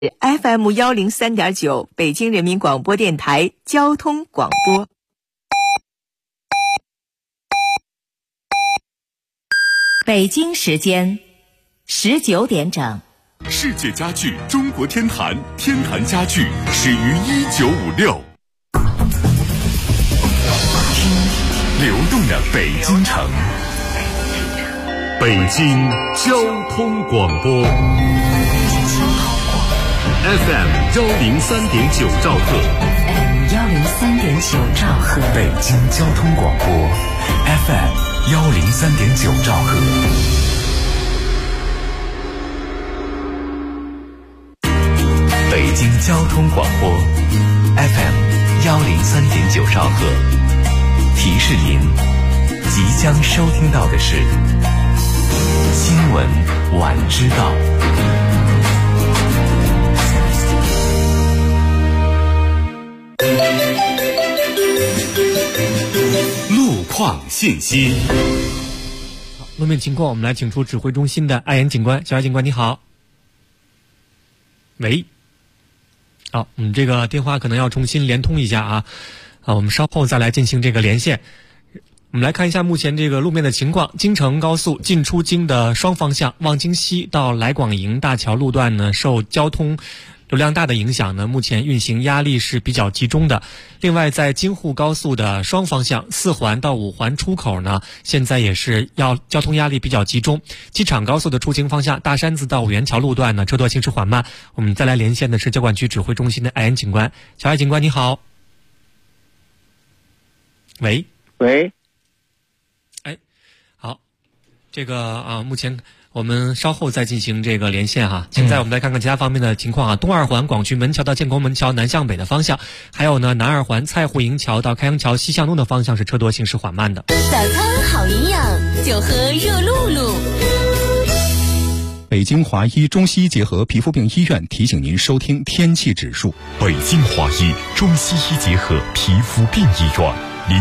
FM103.9北京人民广播电台交通广播。北京时间19点整。 世界家具中国天坛，天坛家具始于1956。听流动的北京城，北京交通广播 FM103.9兆赫 ，FM103.9兆赫， 北京交通广播 FM103.9兆赫。北京交通广播 FM103.9兆赫，提示您即将收听到的是新闻晚知道。路况信息。 路面情况，我们来请出指挥中心的艾岩警官。小艾警官，你好。喂。好，这个电话可能要重新连通一下啊，我们稍后再来进行这个连线。我们来看一下目前这个路面的情况。京承高速进出京的双方向，望京西到来广营大桥路段呢，受交通流量大的影响呢，目前运行压力是比较集中的。另外，在京沪高速的双方向，4环到5环出口呢，现在也是交通压力比较集中。机场高速的出京方向，大山子到五元桥路段呢，车多行驶缓慢。我们再来连线的是交管局指挥中心的艾岩警官。小艾警官，你好。喂。好，这个目前我们稍后再进行这个连线哈。现在我们来看看其他方面的情况啊。东二环广渠门桥到建国门桥南向北的方向，还有呢南二环蔡户营桥到开阳桥西向东的方向是车多行驶缓慢的。 早餐好营养，就喝热露露。 北京华医中西医结合皮肤病医院提醒您收听天气指数。 北京华医中西医结合皮肤病医院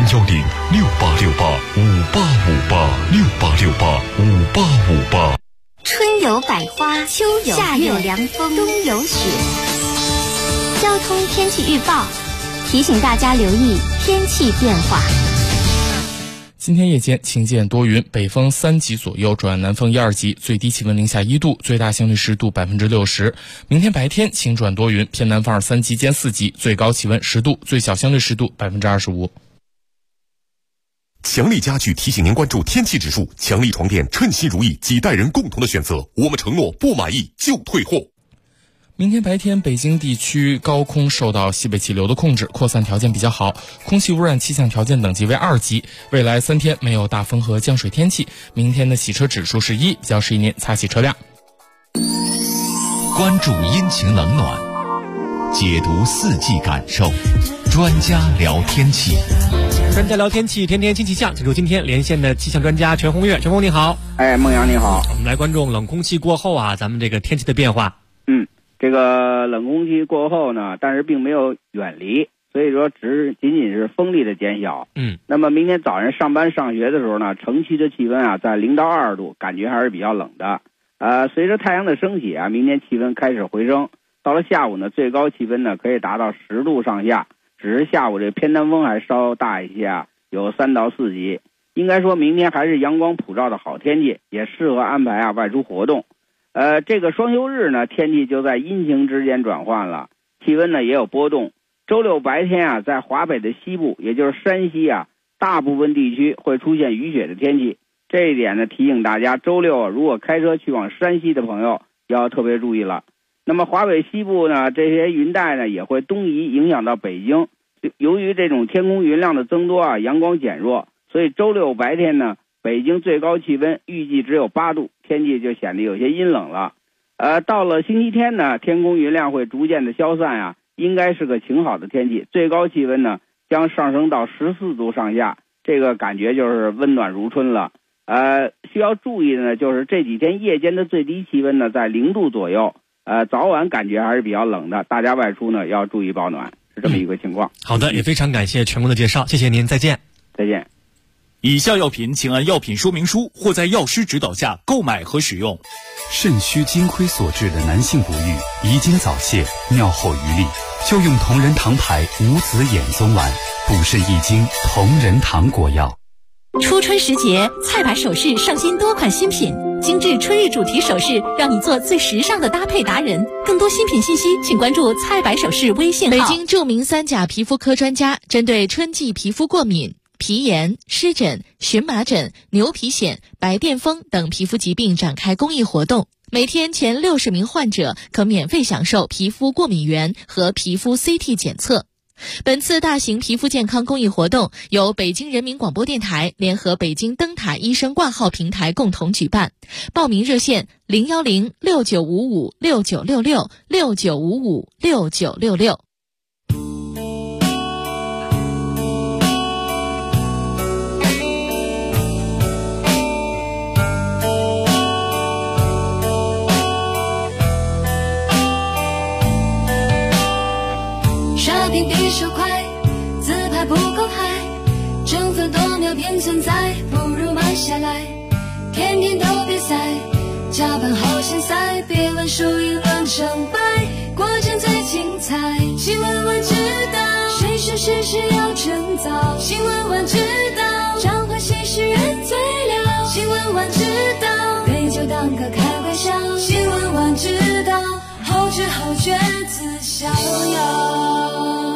，0106868586868 春有百花，秋有夏有凉风，冬有雪。交通天气预报提醒大家留意天气变化。 今天夜间晴间多云，北风3级左右转南风1、2级，最低气温零下1度，最大相对湿度60%。明天白天晴转多云，偏南风2、3级兼4级，最高气温10度，最小相对湿度25%。 强力家具提醒您关注天气指数，强力床垫称心如意，几代人共同的选择，我们承诺不满意就退货。 明天白天，北京地区高空受到西北气流的控制，扩散条件比较好，空气污染气象条件等级为2级。未来3天没有大风和降水天气，明天的洗车指数是1，比较适宜您擦洗车辆。 关注阴晴冷暖，解读四季感受，专家聊天气。 专家聊天气，天天新气象。请出今天连线的气象专家全红月。全红你好。 孟阳你好。 我们来关注冷空气过后啊，咱们这个天气的变化。 这个冷空气过后呢，但是并没有远离，所以说仅仅是风力的减小。那么明天早上上班上学的时候呢，城区的气温啊在0到2度，感觉还是比较冷的。随着太阳的升起啊，明天气温开始回升。到了下午呢，最高气温呢可以达到10度上下，只是下午这偏南风还稍大一些啊，有3到4级。应该说明天还是阳光普照的好天气，也适合安排啊外出活动。这个双休日呢，天气就在阴晴之间转换了，气温呢也有波动。周六白天啊，在华北的西部，也就是山西啊，大部分地区会出现雨雪的天气。这一点呢，提醒大家，周六如果开车去往山西的朋友要特别注意了。那么华北西部呢，这些云带呢也会东移，影响到北京。由于这种天空云量的增多啊，阳光减弱，所以周六白天呢，北京最高气温预计只有8度，天气就显得有些阴冷了。到了星期天呢，天空云量会逐渐的消散啊，应该是个晴好的天气，最高气温呢将上升到14度上下，这个感觉就是温暖如春了。需要注意的呢，就是这几天夜间的最低气温呢在0度左右，早晚感觉还是比较冷的，大家外出呢要注意保暖，是这么一个情况。 好的，也非常感谢全国的介绍，谢谢您，再见。 再见。 以下药品请按药品说明书或在药师指导下购买和使用。 肾虚精亏所致的男性不育、遗精早泄、尿后余沥，就用同仁堂牌无籽眼松丸，补肾益精同仁堂果药。 初春时节，菜百首饰上新多款新品，精致春日主题首饰，让你做最时尚的搭配达人。更多新品信息，请关注菜百首饰微信号。 北京著名3甲皮肤科专家针对春季皮肤过敏、皮炎、湿疹、荨麻疹、牛皮癣、白癜风等皮肤疾病展开公益活动，每天前60名患者可免费享受皮肤过敏原和皮肤 CT 检测。本次大型皮肤健康公益活动由北京人民广播电台联合北京灯塔医生挂号平台共同举办，报名热线0106955696669556966。 比手快，自拍不够嗨，争分夺秒变存在，不如慢下来，天天都别赛，加班好现赛，别论输赢论成败，过程最精彩。新闻晚知道，谁说事事要趁早，新闻晚知道，彰化新诗人最了，新闻晚知道，对就当个开玩笑，新闻晚知道，后知后觉自逍遥。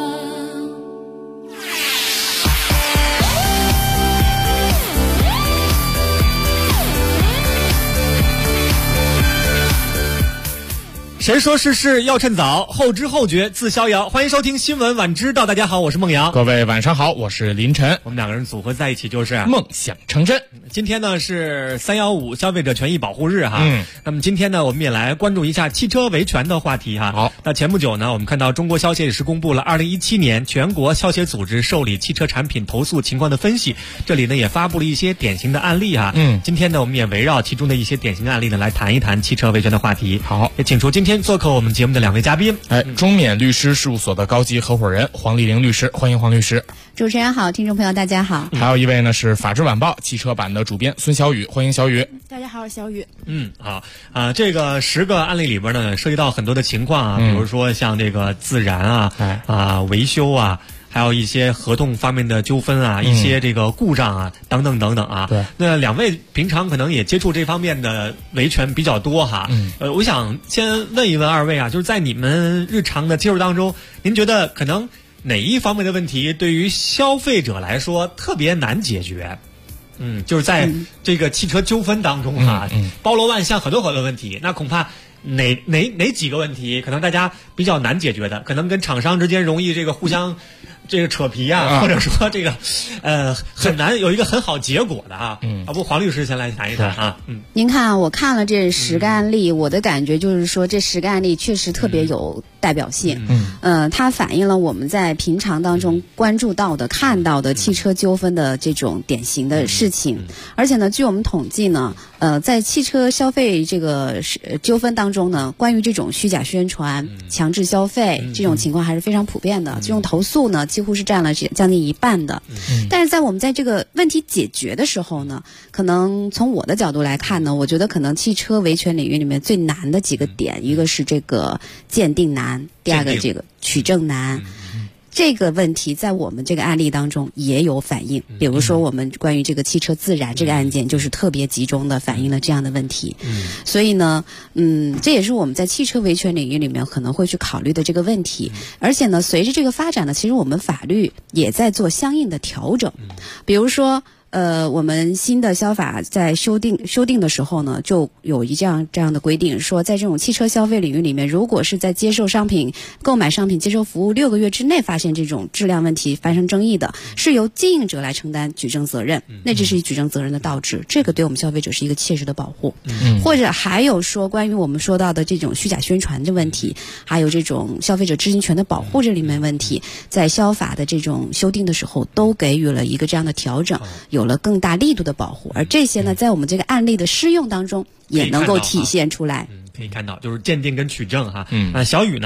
谁说事事要趁早，后知后觉自逍遥。欢迎收听新闻晚知道，大家好，我是孟阳。 各位晚上好，我是林晨。 我们两个人组合在一起就是梦想成真。 今天呢是315消费者权益保护日哈。那么今天呢我们也来关注一下汽车维权的话题哈。 好， 那前不久呢我们看到中国消协也是公布了2017年全国消协组织受理汽车产品投诉情况的分析，这里呢也发布了一些典型的案例哈。今天呢我们也围绕其中的一些典型的案例呢来谈一谈汽车维权的话题。 好， 也请出今天做客我们节目的2位嘉宾。 中免律师事务所的高级合伙人黄丽玲律师，欢迎黄律师。 主持人好，听众朋友大家好。 还有一位呢是法制晚报汽车版的主编孙小雨，欢迎小雨。 大家好，我是小雨。 好这个10个案例里边呢涉及到很多的情况啊，比如说像这个自燃维修啊，还有一些合同方面的纠纷啊，一些这个故障啊，等等等等啊。 对， 那2位平常可能也接触这方面的维权比较多哈。我想先问一问2位啊，就是在你们日常的接触当中，您觉得可能哪一方面的问题对于消费者来说特别难解决？就是在这个汽车纠纷当中啊，包罗万象，很多很多问题。那恐怕哪几个问题可能大家比较难解决的，可能跟厂商之间容易这个互相这个扯皮啊，或者说这个很难有一个很好结果的啊。黄律师先来谈一谈啊。 您看，我看了这10个案例，我的感觉就是说这10个案例确实特别有代表性。它反映了我们在平常当中关注到的、看到的汽车纠纷的这种典型的事情。而且呢，据我们统计呢，在汽车消费这个纠纷当中呢，关于这种虚假宣传、强制消费这种情况还是非常普遍的。这种投诉呢，几乎是占了将近一半的。但是在我们在这个问题解决的时候呢，可能从我的角度来看呢，我觉得可能汽车维权领域里面最难的几个点，一个是这个鉴定难，第二个这个取证难。这个问题在我们这个案例当中也有反映，比如说我们关于这个汽车自燃这个案件，就是特别集中的反映了这样的问题。所以呢，这也是我们在汽车维权领域里面可能会去考虑的这个问题。而且呢，随着这个发展呢，其实我们法律也在做相应的调整，比如说。我们新的消法在修订的时候呢，就有这样的规定，说在这种汽车消费领域里面，如果是在购买商品、接受服务6个月之内发现这种质量问题发生争议的，是由经营者来承担举证责任，那这是举证责任的倒置，这个对我们消费者是一个切实的保护。或者还有说关于我们说到的这种虚假宣传的问题，还有这种消费者知情权的保护这里面问题，在消法的这种修订的时候都给予了一个这样的调整，有了更大力度的保护，而这些呢，在我们这个案例的适用当中也能够体现出来。 可以看到，就是鉴定跟取证哈。小雨呢，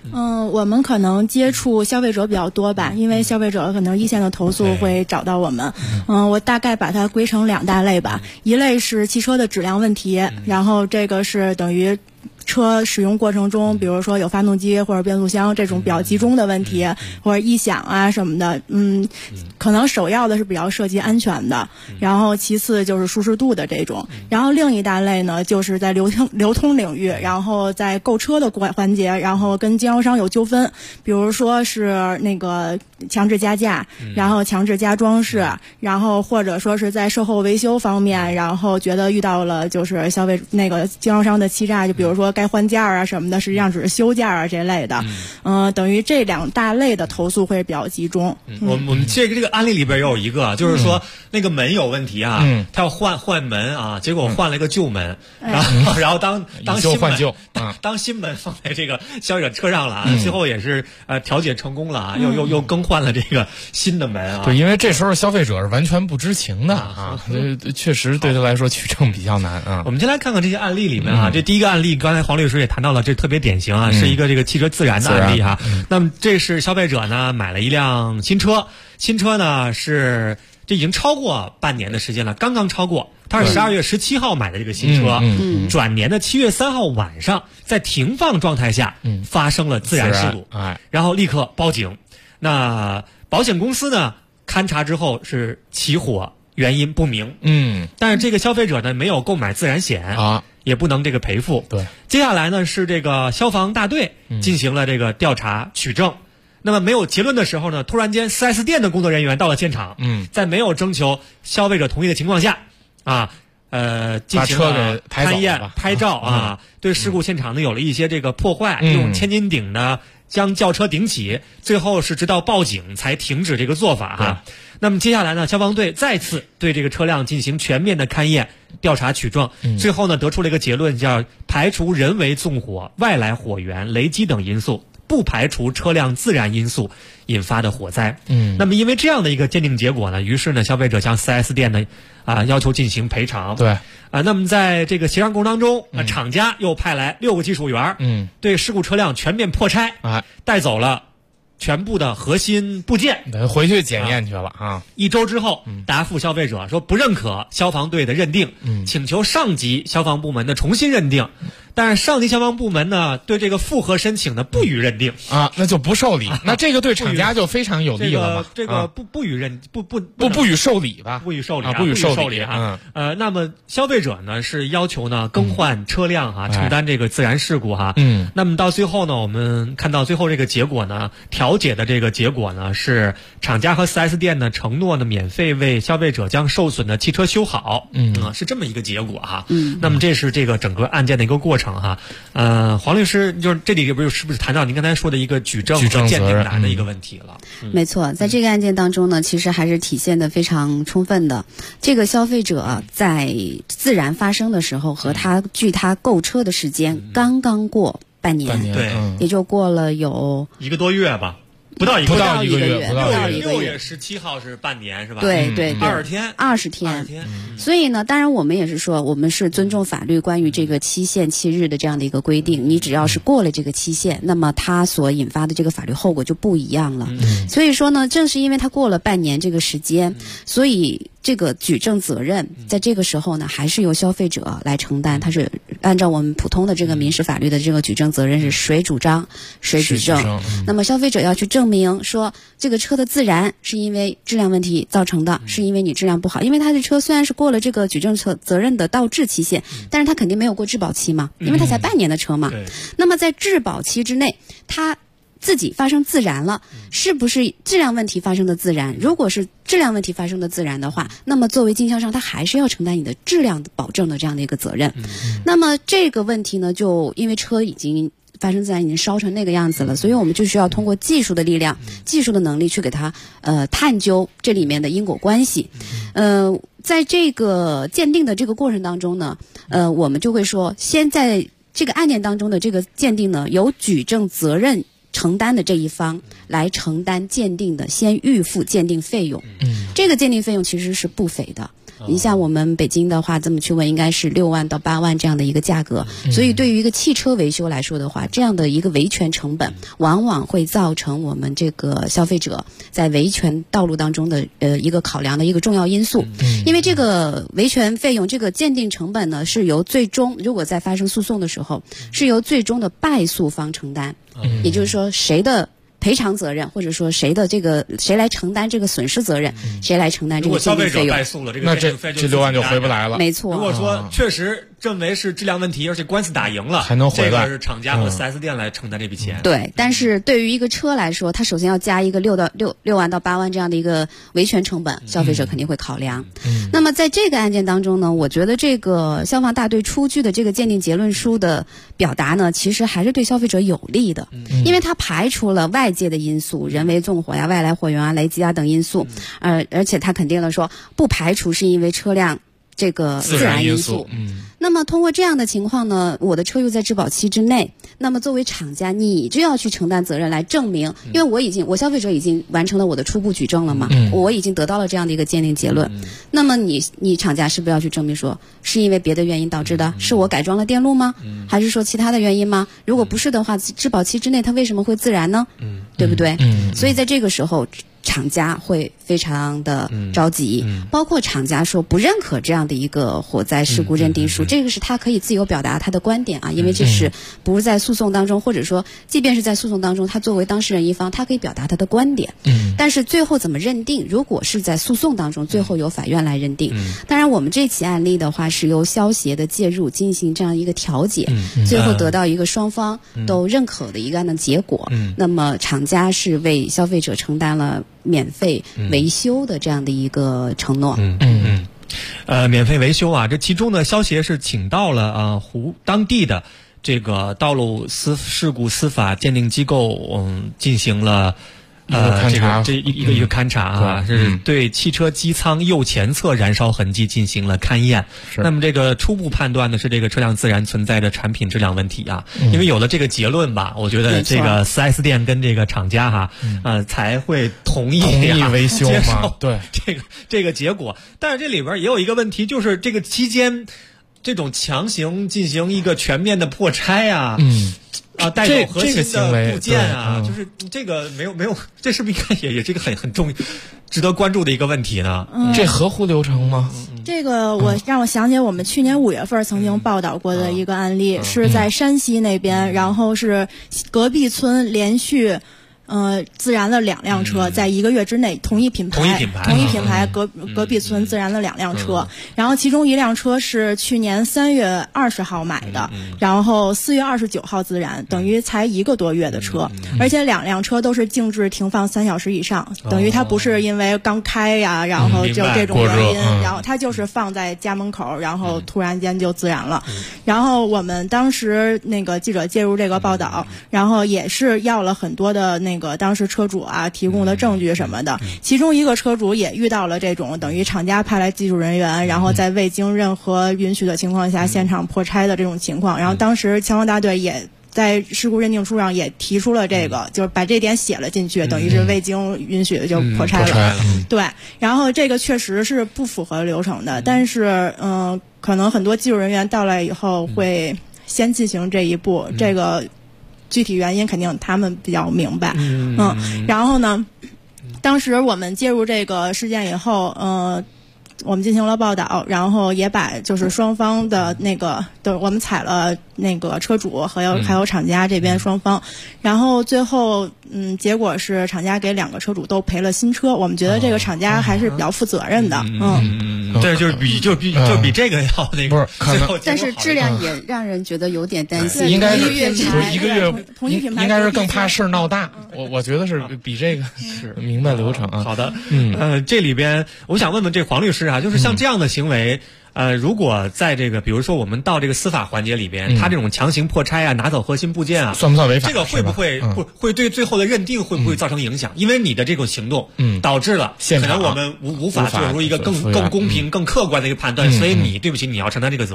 我们可能接触消费者比较多吧，因为消费者可能一线的投诉会找到我们。我大概把它归成2大类吧，一类是汽车的质量问题，然后这个是等于车使用过程中，比如说有发动机或者变速箱这种比较集中的问题，或者异响啊什么的，可能首要的是比较涉及安全的，然后其次就是舒适度的这种，然后另一大类呢就是在流通领域，然后在购车的环节，然后跟经销商有纠纷，比如说是那个强制加价，然后强制加装饰，然后或者说是在售后维修方面，然后觉得遇到了就是消费那个经销商的欺诈，就比如说该换件啊什么的，实际上只是修件啊这类的，等于这2大类的投诉会比较集中。 我们这个案例里边也有一个，就是说那个门有问题啊，他要换门啊，结果换了一个旧门，然后当新门当新门放在这个消费者车上了啊，最后也是调解成功了啊，又更换了这个新的门啊。 对，因为这时候消费者是完全不知情的啊，确实对他来说取证比较难啊。 我们先来看看这些案例里面啊，这第一个案例，刚才黄律师也谈到了，这特别典型啊，是一个这个汽车自燃的案例哈。那么这是消费者呢买了一辆新车呢是这已经超过半年的时间了，刚刚超过，他是12月17号买的这个新车，转年的7月3号晚上在停放状态下发生了自燃事故，然后立刻报警。那保险公司呢勘查之后是起火原因不明，但是这个消费者呢没有购买自燃险啊，也不能这个赔付。 对， 接下来呢是这个消防大队进行了这个调查取证。那么没有结论的时候呢，突然间 4S 店的工作人员到了现场，在没有征求消费者同意的情况下，进行了勘验、拍照啊，对事故现场呢有了一些这个破坏，用千斤顶呢将轿车顶起，最后是直到报警才停止这个做法哈。那么接下来呢，消防队再次对这个车辆进行全面的勘验、调查取证，最后呢得出了一个结论，叫排除人为纵火、外来火源、雷击等因素，不排除车辆自燃因素引发的火灾。那么因为这样的一个鉴定结果呢，于是呢消费者向 4S 店呢要求进行赔偿。 对那么在这个协商过程当中，厂家又派来6个技术员，对事故车辆全面破拆，带走了全部的核心部件， 回去检验去了啊。 1周之后，答复消费者说不认可消防队的认定，请求上级消防部门的重新认定。但是上级消防部门呢，对这个复核申请呢不予认定啊，那就不受理。那这个对厂家就非常有利了嘛。 这个不予认不予受理吧？ 不予受理， 不予受理啊。那么消费者呢是要求呢更换车辆承担这个自燃事故哈。那么到最后呢，我们看到最后这个结果呢，调解的这个结果呢是厂家和 4S 店呢承诺呢免费为消费者将受损的汽车修好。是这么一个结果哈。那么这是这个整个案件的一个过程。黄律师，就是这里是不是谈到您刚才说的一个举证和鉴定难的一个问题了？ 没错，在这个案件当中呢，其实还是体现的非常充分的。这个消费者在自燃发生的时候和距他购车的时间刚刚过半年， 对， 也就过了有 1个多月吧。不到一个月 ，6月17号是半年是吧？ 对，20天。所以呢，当然我们也是说，我们是尊重法律关于这个期限期日的这样的一个规定。你只要是过了这个期限，那么它所引发的这个法律后果就不一样了。所以说呢，正是因为它过了半年这个时间，所以这个举证责任在这个时候呢，还是由消费者来承担。它是按照我们普通的这个民事法律的这个举证责任是谁主张谁举证。那么消费者要去证明说这个车的自燃是因为质量问题造成的，是因为你质量不好。因为他的车虽然是过了这个举证责任的到质期限，但是他肯定没有过质保期嘛，因为他才半年的车嘛。那么在质保期之内，他自己发生自燃了，是不是质量问题发生的自燃？如果是质量问题发生的自燃的话，那么作为经销商，他还是要承担你的质量保证的这样的一个责任。那么这个问题呢，就因为车已经发生自燃，已经烧成那个样子了，所以我们就需要通过技术的力量、技术的能力去给它探究这里面的因果关系。在这个鉴定的这个过程当中呢，我们就会说，先在这个案件当中的这个鉴定呢，由举证责任承担的这一方来承担鉴定的先预付鉴定费用。 这个鉴定费用其实是不菲的。你像我们北京的话，这么去问，应该是6万到8万这样的一个价格。所以对于一个汽车维修来说的话，这样的一个维权成本，往往会造成我们这个消费者在维权道路当中的一个考量的一个重要因素。因为这个维权费用，这个鉴定成本呢，是由最终如果在发生诉讼的时候，是由最终的败诉方承担。也就是说，谁的赔偿责任，或者说谁来承担这个损失责任，谁来承担这个鉴定费用。 如果消费者败诉了，这个鉴定费这6万就回不来了。 没错。 如果说确实认为是质量问题，而且官司打赢了， 还能回来， 这个是厂家和 4S 店来承担这笔钱。 对，但是对于一个车来说，它首先要加一个6万到8万这样的一个维权成本，消费者肯定会考量。那么在这个案件当中呢，我觉得这个消防大队出具的这个鉴定结论书的表达呢，其实还是对消费者有利的，因为它排除了外界的因素，人为纵火呀、外来火源啊、雷击啊等因素，而且它肯定了说不排除是因为车辆这个自然因素。那么通过这样的情况呢，我的车又在质保期之内，那么作为厂家，你就要去承担责任来证明，因为我消费者已经完成了我的初步举证了嘛，我已经得到了这样的一个鉴定结论。那么你厂家是不是要去证明说是因为别的原因导致的？是我改装了电路吗？还是说其他的原因吗？如果不是的话，质保期之内它为什么会自燃呢？对不对？所以在这个时候，厂家会非常的着急，包括厂家说不认可这样的一个火灾事故认定书，这个是他可以自由表达他的观点啊，因为这是不是在诉讼当中，或者说即便是在诉讼当中，他作为当事人一方，他可以表达他的观点。但是最后怎么认定，如果是在诉讼当中，最后由法院来认定。当然我们这起案例的话是由消协的介入进行这样一个调解，最后得到一个双方都认可的一个结果。那么厂家是为消费者承担了免费维修的这样的一个承诺。 免费维修啊，这其中呢，消协是请到了当地的这个道路事故司法鉴定机构，进行了一个勘察啊，是对汽车机舱右前侧燃烧痕迹进行了勘验。那么这个初步判断呢是这个车辆自燃存在着产品质量问题啊。因为有了这个结论吧，我觉得这个 4S 店跟这个厂家才会同意维修接受对这个结果。但是这里边也有一个问题，就是这个期间这种强行进行一个全面的破拆啊。带有核心的部件啊，就是这个没有，这是不是应该也是一个很重值得关注的一个问题呢？ 这合乎流程吗？ 这个让我想起我们去年5月份曾经报道过的一个案例，是在山西那边，然后是隔壁村连续自燃了2辆车，在1个月之内，同一品牌隔壁村自燃了2辆车，然后其中1辆车是去年3月20号买的，然后4月29号自燃，等于才1个多月的车，而且2辆车都是静置停放3小时以上，等于它不是因为刚开呀，然后就这种原因，然后它就是放在家门口，然后突然间就自燃了。然后我们当时那个记者介入这个报道，然后也是要了很多的那个当时车主啊提供的证据什么的，其中一个车主也遇到了这种等于厂家派来技术人员，然后在未经任何允许的情况下现场破拆的这种情况，然后当时消防大队也在事故认定书上也提出了这个，就是把这点写了进去，等于是未经允许的就破拆了。对，然后这个确实是不符合流程的，但是可能很多技术人员到来以后会先进行这一步，这个具体原因肯定他们比较明白。然后呢，当时我们介入这个事件以后，我们进行了报道，然后也把就是双方的那个我们采了那个车主还有厂家这边双方，然后最后结果是厂家给2个车主都赔了新车，我们觉得这个厂家还是比较负责任的。 对，就是比这个要那个， 但是质量也让人觉得有点担心。 应该是 1个月同一品牌， 应该是更怕事儿闹大。我觉得是比这个是明白流程啊。 好的，这里边我想问问这黄律师啊，就是像这样的行为。如果在这个，比如说我们到这个司法环节里边，他这种强行破拆啊，拿走核心部件啊， 算不算违法？ 这个会不会会对最后的认定会不会造成影响？因为你的这种行动，导致了可能我们无法做出一个更公平、更客观的一个判断，所以对不起，你要承担这个责任。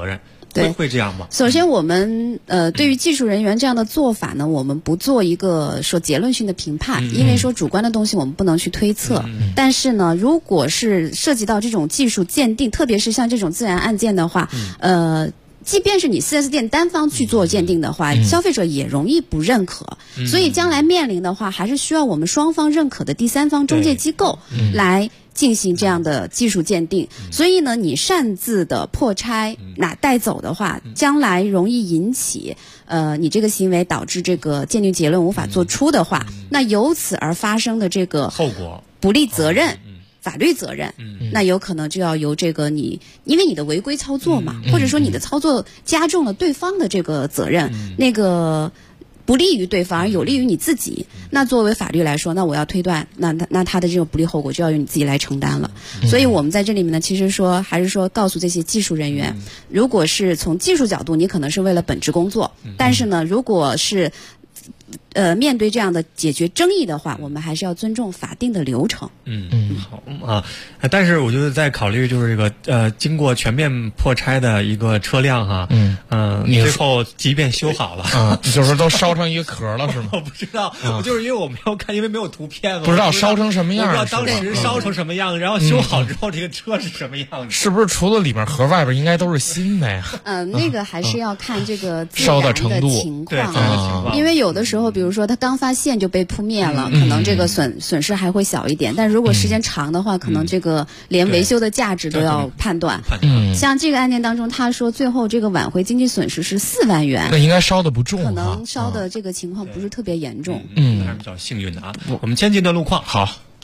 对， 会这样吗？ 首先，我们对于技术人员这样的做法呢，我们不做一个说结论性的评判，因为说主观的东西我们不能去推测。但是呢，如果是涉及到这种技术鉴定，特别是像这种自然案件的话，即便是你 4S 店单方去做鉴定的话，消费者也容易不认可，所以将来面临的话，还是需要我们双方认可的第三方中介机构来进行这样的技术鉴定。所以呢，你擅自的破拆带走的话，将来容易引起你这个行为导致这个鉴定结论无法做出的话，那由此而发生的这个后果、 不利责任。法律责任，那有可能就要由这个你，因为你的违规操作嘛，或者说你的操作加重了对方的这个责任，那个不利于对方而有利于你自己，那作为法律来说，那我要推断，那他的这个不利后果就要由你自己来承担了。所以我们在这里面呢，其实说还是说告诉这些技术人员，如果是从技术角度，你可能是为了本职工作，但是呢，如果是面对这样的解决争议的话，我们还是要尊重法定的流程。 好啊。但是我觉得在考虑就是这个经过全面破拆的一个车辆哈，最后即便修好了， 就是都烧成一个壳了是吗？ 我不知道，就是因为我没有看，因为没有图片嘛， 不知道烧成什么样， 不知道当时烧成什么样，然后修好之后这个车是什么样子？ 是不是除了里面壳，外边应该都是新的呀？ 那个还是要看这个烧的程度、 情况，因为有的时候，比如说它刚发现就被扑灭了，可能这个损失还会小一点，但如果时间长的话，可能这个连维修的价值都要判断。像这个案件当中，他说最后这个挽回经济损失是4万元， 那应该烧的不重， 可能烧的这个情况不是特别严重。 还是比较幸运的啊。我们先进段路况。 好。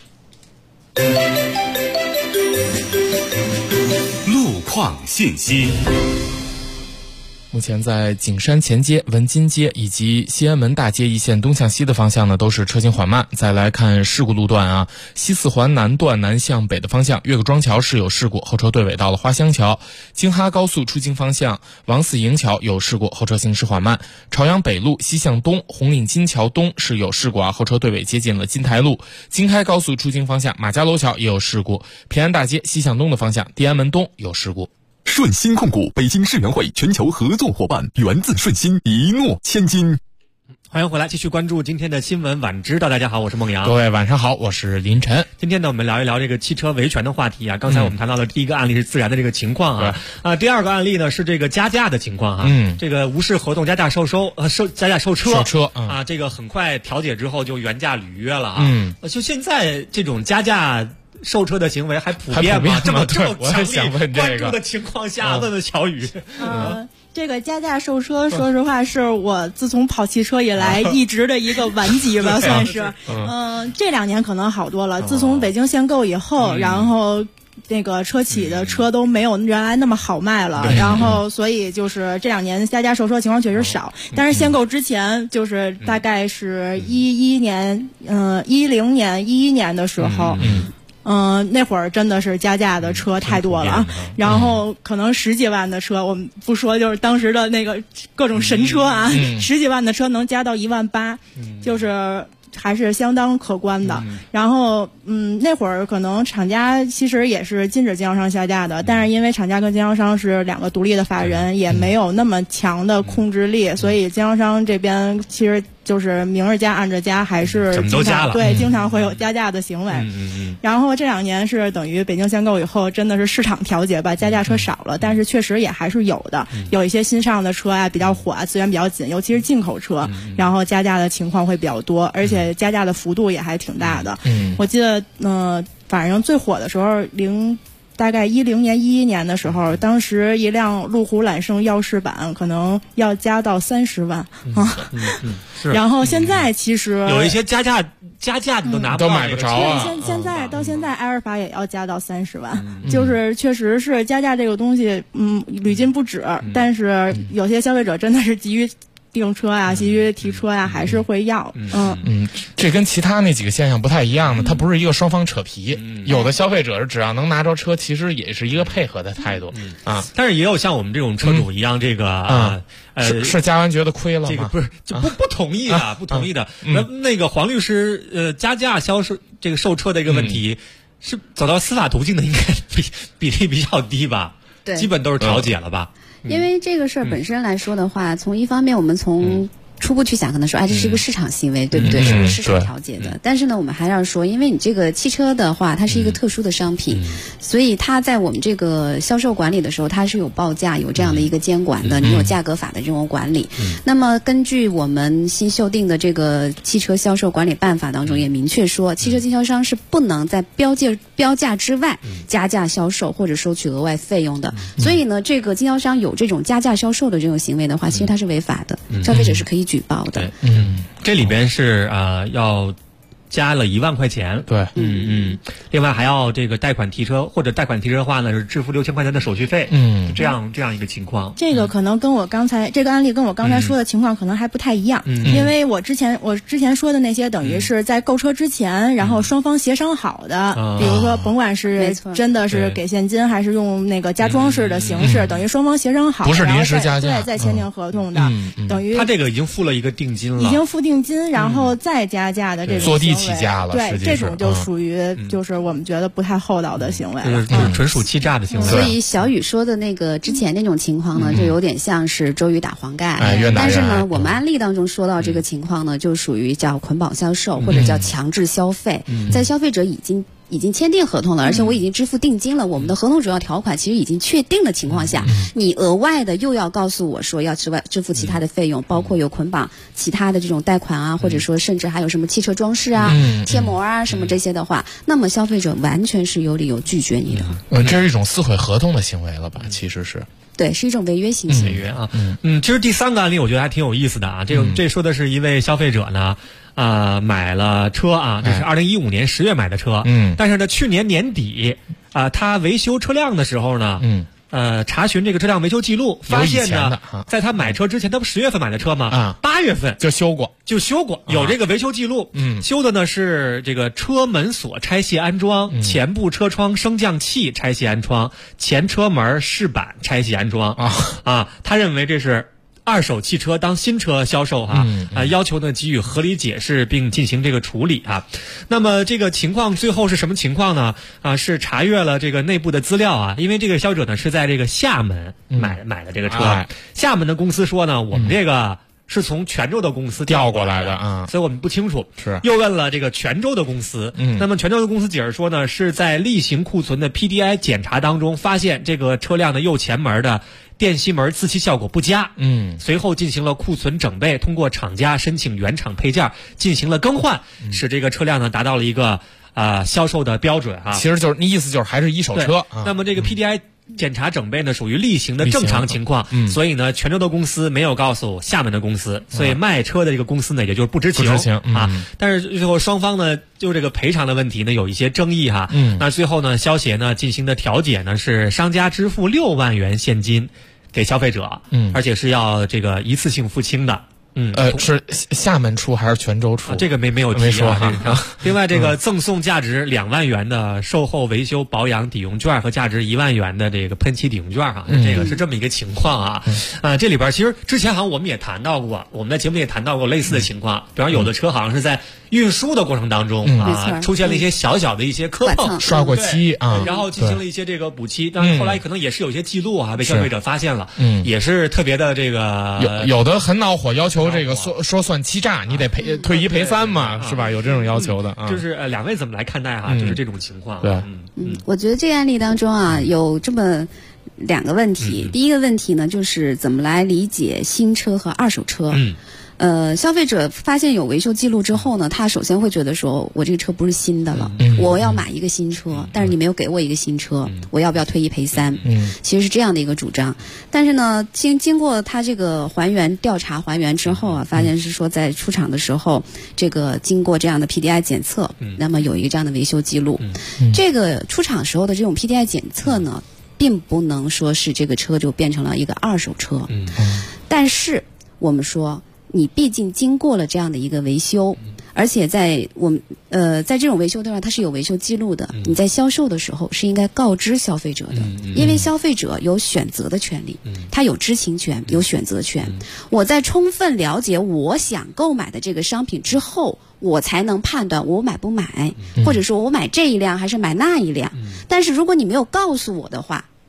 路况信息。 目前在景山前街、文津街以及西安门大街一线东向西的方向呢，都是车行缓慢。再来看事故路段啊，西四环南段南向北的方向，越个庄桥是有事故，后车队尾到了花乡桥；京哈高速出京方向，王四营桥有事故，后车行驶缓慢；朝阳北路西向东，红岭金桥东是有事故啊，后车队尾接近了金台路；京开高速出京方向，马家楼桥也有事故；平安大街西向东的方向，地安门东有事故。 顺鑫控股，北京世园会全球合作伙伴，源自顺鑫，一诺千金。 欢迎回来，继续关注今天的新闻晚知道。大家好，我是孟阳。 各位晚上好，我是林晨。 今天呢，我们聊一聊这个汽车维权的话题啊。刚才我们谈到了第一个案例是自燃的这个情况啊，第二个案例呢是这个加价的情况啊。这个无视合同加价售车啊，这个很快调解之后就原价履约了啊。就现在这种加价售车的行为还普遍吗？这么强力关注的情况下，问问小雨。 这个加价售车，说实话是我自从跑汽车以来一直的一个顽疾吧，算是。这2年可能好多了。自从北京限购以后，然后那个车企的车都没有原来那么好卖了，然后所以就是这2年加价售车情况确实少。但是限购之前，就是大概是11年、11年的时候。那会儿真的是加价的车太多了，然后可能10几万的车，我们不说，就是当时的那个各种神车啊，10几万的车能加到1.8万，就是还是相当可观的。然后那会儿可能厂家其实也是禁止经销商下架的，但是因为厂家跟经销商是2个独立的法人，也没有那么强的控制力，所以经销商这边其实就是明着加暗着加，还是经常会有加价的行为。然后这2年是等于北京限购以后，真的是市场调节吧，加价车少了，但是确实也还是有的，有一些新上的车啊比较火啊，资源比较紧，尤其是进口车，然后加价的情况会比较多，而且加价的幅度也还挺大的。我记得反正最火的时候大概10年、11年的时候，当时一辆路虎揽胜耀士版可能要加到30万是。 然后现在其实有一些加价你都拿不到， 都买不着啊。 到现在埃尔法也要加到30万，就是确实是加价这个东西，屡禁不止。但是有些消费者真的是急于订车啊，急于提车啊，还是会要。 这跟其他那几个现象不太一样的，它不是一个双方扯皮。有的消费者只要能拿着车，其实也是一个配合的态度但是也有像我们这种车主一样，这个是加完觉得亏了吗？ 这个不是就不同意的，不同意的。那个黄律师加价售车的一个问题，是走到司法途径的，应该比例比较低吧？ 基本都是调解了吧？ 因为这个事儿本身来说的话，从一方面我们从初步去想，可能说，这是一个市场行为，对不对？是个市场调节的。但是呢，我们还要说，因为你这个汽车的话，它是一个特殊的商品，所以它在我们这个销售管理的时候，它是有报价、有这样的一个监管的，你有价格法的这种管理。那么根据我们新修订的这个汽车销售管理办法当中，也明确说，汽车经销商是不能在标价之外加价销售或者收取额外费用的。所以呢，这个经销商有这种加价销售的这种行为的话，其实它是违法的，消费者是可以举报的。 这里边是要加了1万块钱， 对， 另外还要这个贷款提车，或者贷款提车的话呢是支付6000块钱的手续费，这样一个情况。 这个可能跟我刚才这个案例跟我刚才说的情况可能还不太一样，因为我之前说的那些等于是在购车之前，然后双方协商好的，比如说甭管是真的是给现金还是用那个加装式的形式，等于双方协商好， 不是临时加价， 再签订合同的，等于他这个已经付了一个定金了， 已经付定金，然后再加价的这种坐地起价了， 对，这种就属于就是我们觉得不太厚道的行为了， 就是纯属欺诈的行为。 所以小雨说的那个之前那种情况呢，就有点像是周瑜打黄盖，但是呢，我们案例当中说到这个情况呢，就属于叫捆绑销售或者叫强制消费，在消费者已经签订合同了，而且我已经支付定金了，我们的合同主要条款其实已经确定的情况下，你额外的又要告诉我说要支付其他的费用，包括有捆绑其他的这种贷款啊，或者说甚至还有什么汽车装饰啊、贴膜啊什么这些的话，那么消费者完全是有理由拒绝你的。 这是一种撕毁合同的行为了吧？其实是。 对，是一种违约行为。 违约啊，其实第3个案例我觉得还挺有意思的啊。这说的是一位消费者呢，买了车啊，这是2015年10月买的车，但是呢，去年年底他维修车辆的时候呢，查询这个车辆维修记录，发现呢，在他买车之前，他不10月份买的车吗？8月份就修过， 有这个维修记录。修的呢是这个车门锁拆卸安装、前部车窗升降器拆卸安装、前车门饰板拆卸安装他认为这是二手汽车当新车销售要求呢给予合理解释并进行这个处理那么这个情况最后是什么情况呢？是查阅了这个内部的资料因为这个消费者呢是在这个厦门买的这个车，厦门的公司说呢，我们这个是从泉州的公司调过来的所以我们不清楚。 是又问了这个泉州的公司，那么泉州的公司解释说呢，是在例行库存的 PDI 检查当中发现这个车辆的右前门的电吸门自吸效果不佳，随后进行了库存整备，通过厂家申请原厂配件进行了更换，使这个车辆呢达到了一个销售的标准其实就是意思就是还是一手车。 那么这个 PDI检查整备呢属于例行的正常情况，所以呢泉州的公司没有告诉厦门的公司，所以卖车的这个公司呢也就是不知情但是最后双方呢就这个赔偿的问题呢有一些争议那最后呢消协呢进行的调解呢是商家支付6万元现金给消费者，而且是要这个一次性付清的。 是厦门出还是泉州出？ 这个没有提说另外，这个赠送价值2万元的售后维修保养抵用券和价值1万元的这个喷漆抵用券这个是这么一个情况这里边其实之前好像我们也谈到过，我们在节目里也谈到过类似的情况，比方有的车好像是在运输的过程当中出现了一些小小的一些磕碰， 刷过漆然后进行了一些这个补漆，但是后来可能也是有些记录被消费者发现了，也是特别的这个有的很恼火，要求这个说算欺诈，你得退1赔3嘛，是吧？有这种要求的就是两位怎么来看待就是这种情况？ 对， 我觉得这个案例当中有这么2个问题。第一个问题呢，就是怎么来理解新车和二手车。消费者发现有维修记录之后呢，他首先会觉得说，我这个车不是新的了，我要买一个新车，但是你没有给我一个新车，我要不要退1赔3？其实是这样的一个主张。但是呢，经过他这个调查还原之后发现是说在出厂的时候，这个经过这样的 PDI 检测，那么有一个这样的维修记录。这个出厂时候的这种 PDI 检测呢，并不能说是这个车就变成了一个二手车。但是我们说，你毕竟经过了这样的一个维修，而且在这种维修的话，它是有维修记录的。你在销售的时候是应该告知消费者的，因为消费者有选择的权利，他有知情权，有选择权。我在充分了解我想购买的这个商品之后，我才能判断我买不买，或者说我买这一辆还是买那一辆。但是如果你没有告诉我的话，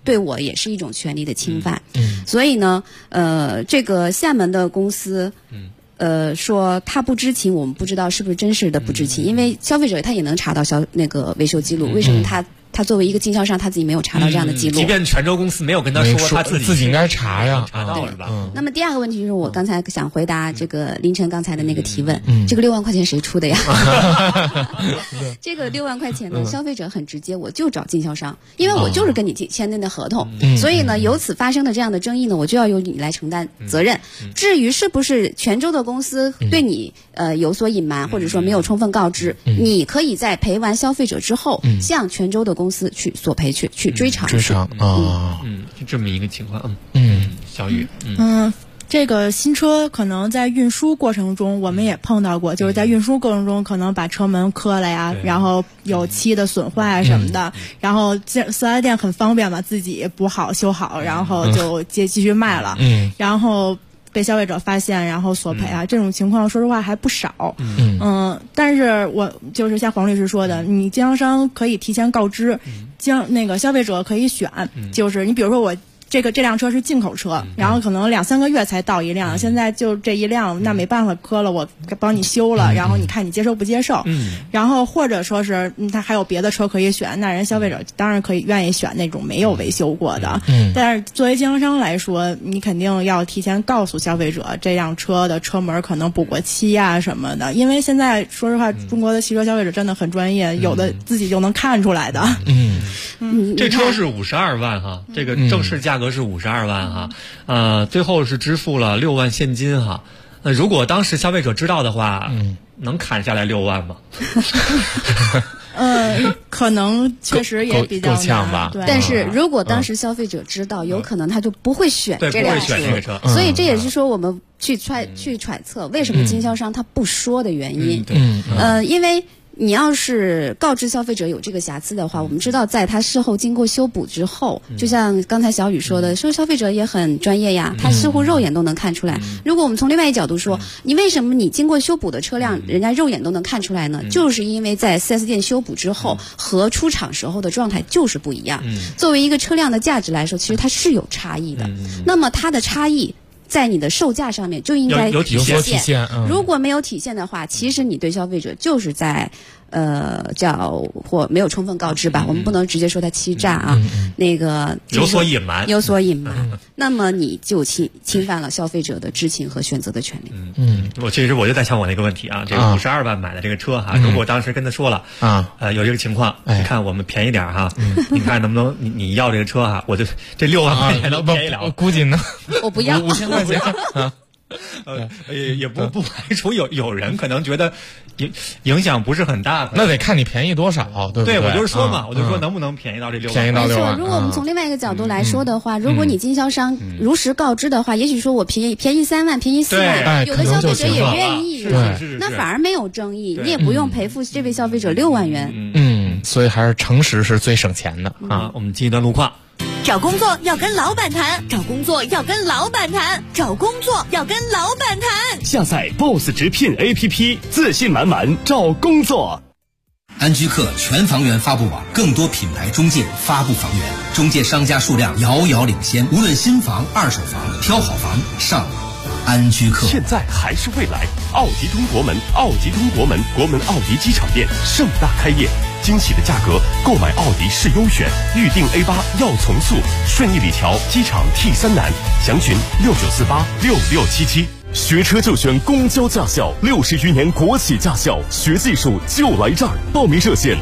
对我也是一种权利的侵犯。所以呢，这个厦门的公司，说他不知情，我们不知道是不是真实的不知情，因为消费者他也能查到那个维修记录，为什么他作为一个经销商，他自己没有查到这样的记录？ 即便泉州公司没有跟他说，他自己应该查呀， 查到了吧？ 那么第二个问题就是我刚才想回答这个凌晨刚才的那个提问，这个6万块钱谁出的呀？这个6万块钱呢，消费者很直接，我就找经销商，因为我就是跟你签订的合同，所以呢，由此发生的这样的争议呢，我就要由你来承担责任。至于是不是泉州的公司对你有所隐瞒，或者说没有充分告知，你可以在赔完消费者之后，向泉州的公司去索赔去追偿啊，是这么一个情况。小雨， 这个新车可能在运输过程中我们也碰到过，就是在运输过程中可能把车门磕了呀，然后有漆的损坏啊什么的，然后4S店很方便嘛，自己补好修好，然后就继续卖了，然后被消费者发现，然后索赔啊，这种情况说实话还不少。但是我就是像黄律师说的，你经销商可以提前告知，那个消费者可以选，就是你比如说我这辆车是进口车，然后可能2-3个月才到一辆，现在就这一辆，那没办法磕了，我帮你修了，然后你看你接受不接受？然后或者说是他还有别的车可以选，那人消费者当然可以愿意选那种没有维修过的。但是作为经销商来说，你肯定要提前告诉消费者这辆车的车门可能补过漆啊什么的，因为现在说实话，中国的汽车消费者真的很专业，有的自己就能看出来的。 这车是52万哈，这个正式价格是52万哈，最后是支付了6万现金哈。如果当时消费者知道的话，能砍下来6万吗？ 可能确实也比较呛吧。 但是如果当时消费者知道，有可能他就不会选这辆车。所以这也是说我们去揣测为什么经销商他不说的原因。因为你要是告知消费者有这个瑕疵的话，我们知道在他事后经过修补之后，就像刚才小雨说的，说消费者也很专业呀，他似乎肉眼都能看出来。如果我们从另外一角度说，你为什么你经过修补的车辆，人家肉眼都能看出来呢？就是因为在 4S 店修补之后和出厂时候的状态就是不一样。作为一个车辆的价值来说，其实它是有差异的。那么它的差异在你的售价上面就应该有体现。 如果没有体现的话，其实你对消费者就是在或没有充分告知吧，我们不能直接说他欺诈啊，那个有所隐瞒， 那么你就侵犯了消费者的知情和选择的权利。 我就在想我那个问题啊，这个52万买的这个车哈，如果当时跟他说了有这个情况，你看我们便宜点哈，你看能不能你要这个车哈，我就这6万块钱能便宜了， 我估计呢， 我不要 5000块钱也不排除有人可能觉得影响不是很大， 那得看你便宜多少，对不对？ 对，我就是说嘛，我就说能不能便宜到这6万？ 便宜到6万。 没错，如果我们从另外一个角度来说的话，如果你经销商如实告知的话，也许说我便宜3万，便宜4万，有的消费者也愿意，那反而没有争议，你也不用赔付这位消费者6万元。 所以还是诚实是最省钱的啊。我们进一段路况。 找工作要跟老板谈，找工作要跟老板谈，找工作要跟老板谈。 下载 BOSS 直聘 APP， 自信满满找工作。 安居客全房源发布网，更多品牌中介发布房源，中介商家数量遥遥领先。无论新房、二手房，挑好房上安居客。 现在还是未来，奥迪通国门，奥迪通国门，国门奥迪机场店盛大开业。惊喜的价格，购买奥迪是优选，预定 A8 要从速，顺义里桥机场 T3南，详询69486677。学车就选公交驾校，60余年国企驾校，学技术就来这儿。报名热线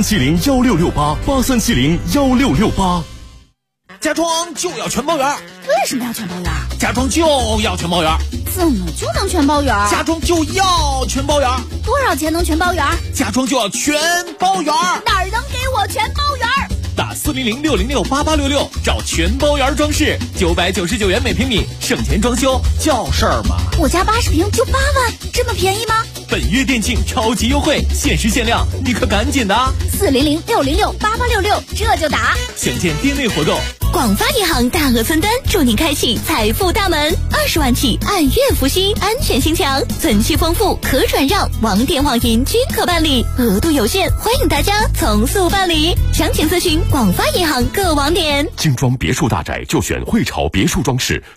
83701668，83701668。 家装就要全包圆。 为什么要全包圆？ 家装就要全包圆。 怎么就能全包圆？ 家装就要全包圆。 多少钱能全包圆？ 家装就要全包圆。 哪儿能给我全包圆？ 打400-606-8866找全包圆装饰，999元每平米，省钱装修叫事儿吗？ 我家80平就8万，这么便宜吗？ 本月店庆超级优惠，限时限量，你可赶紧的 ！400-606-8866，这就打。 详见店内活动。 广发银行大额分担，祝您开启财富大门，20万起按月付息，安全性强，存期丰富，可转让，网点网银均可办理，额度有限，欢迎大家从速办理。详情咨询广发银行各网点。 精装别墅大宅就选汇潮别墅装饰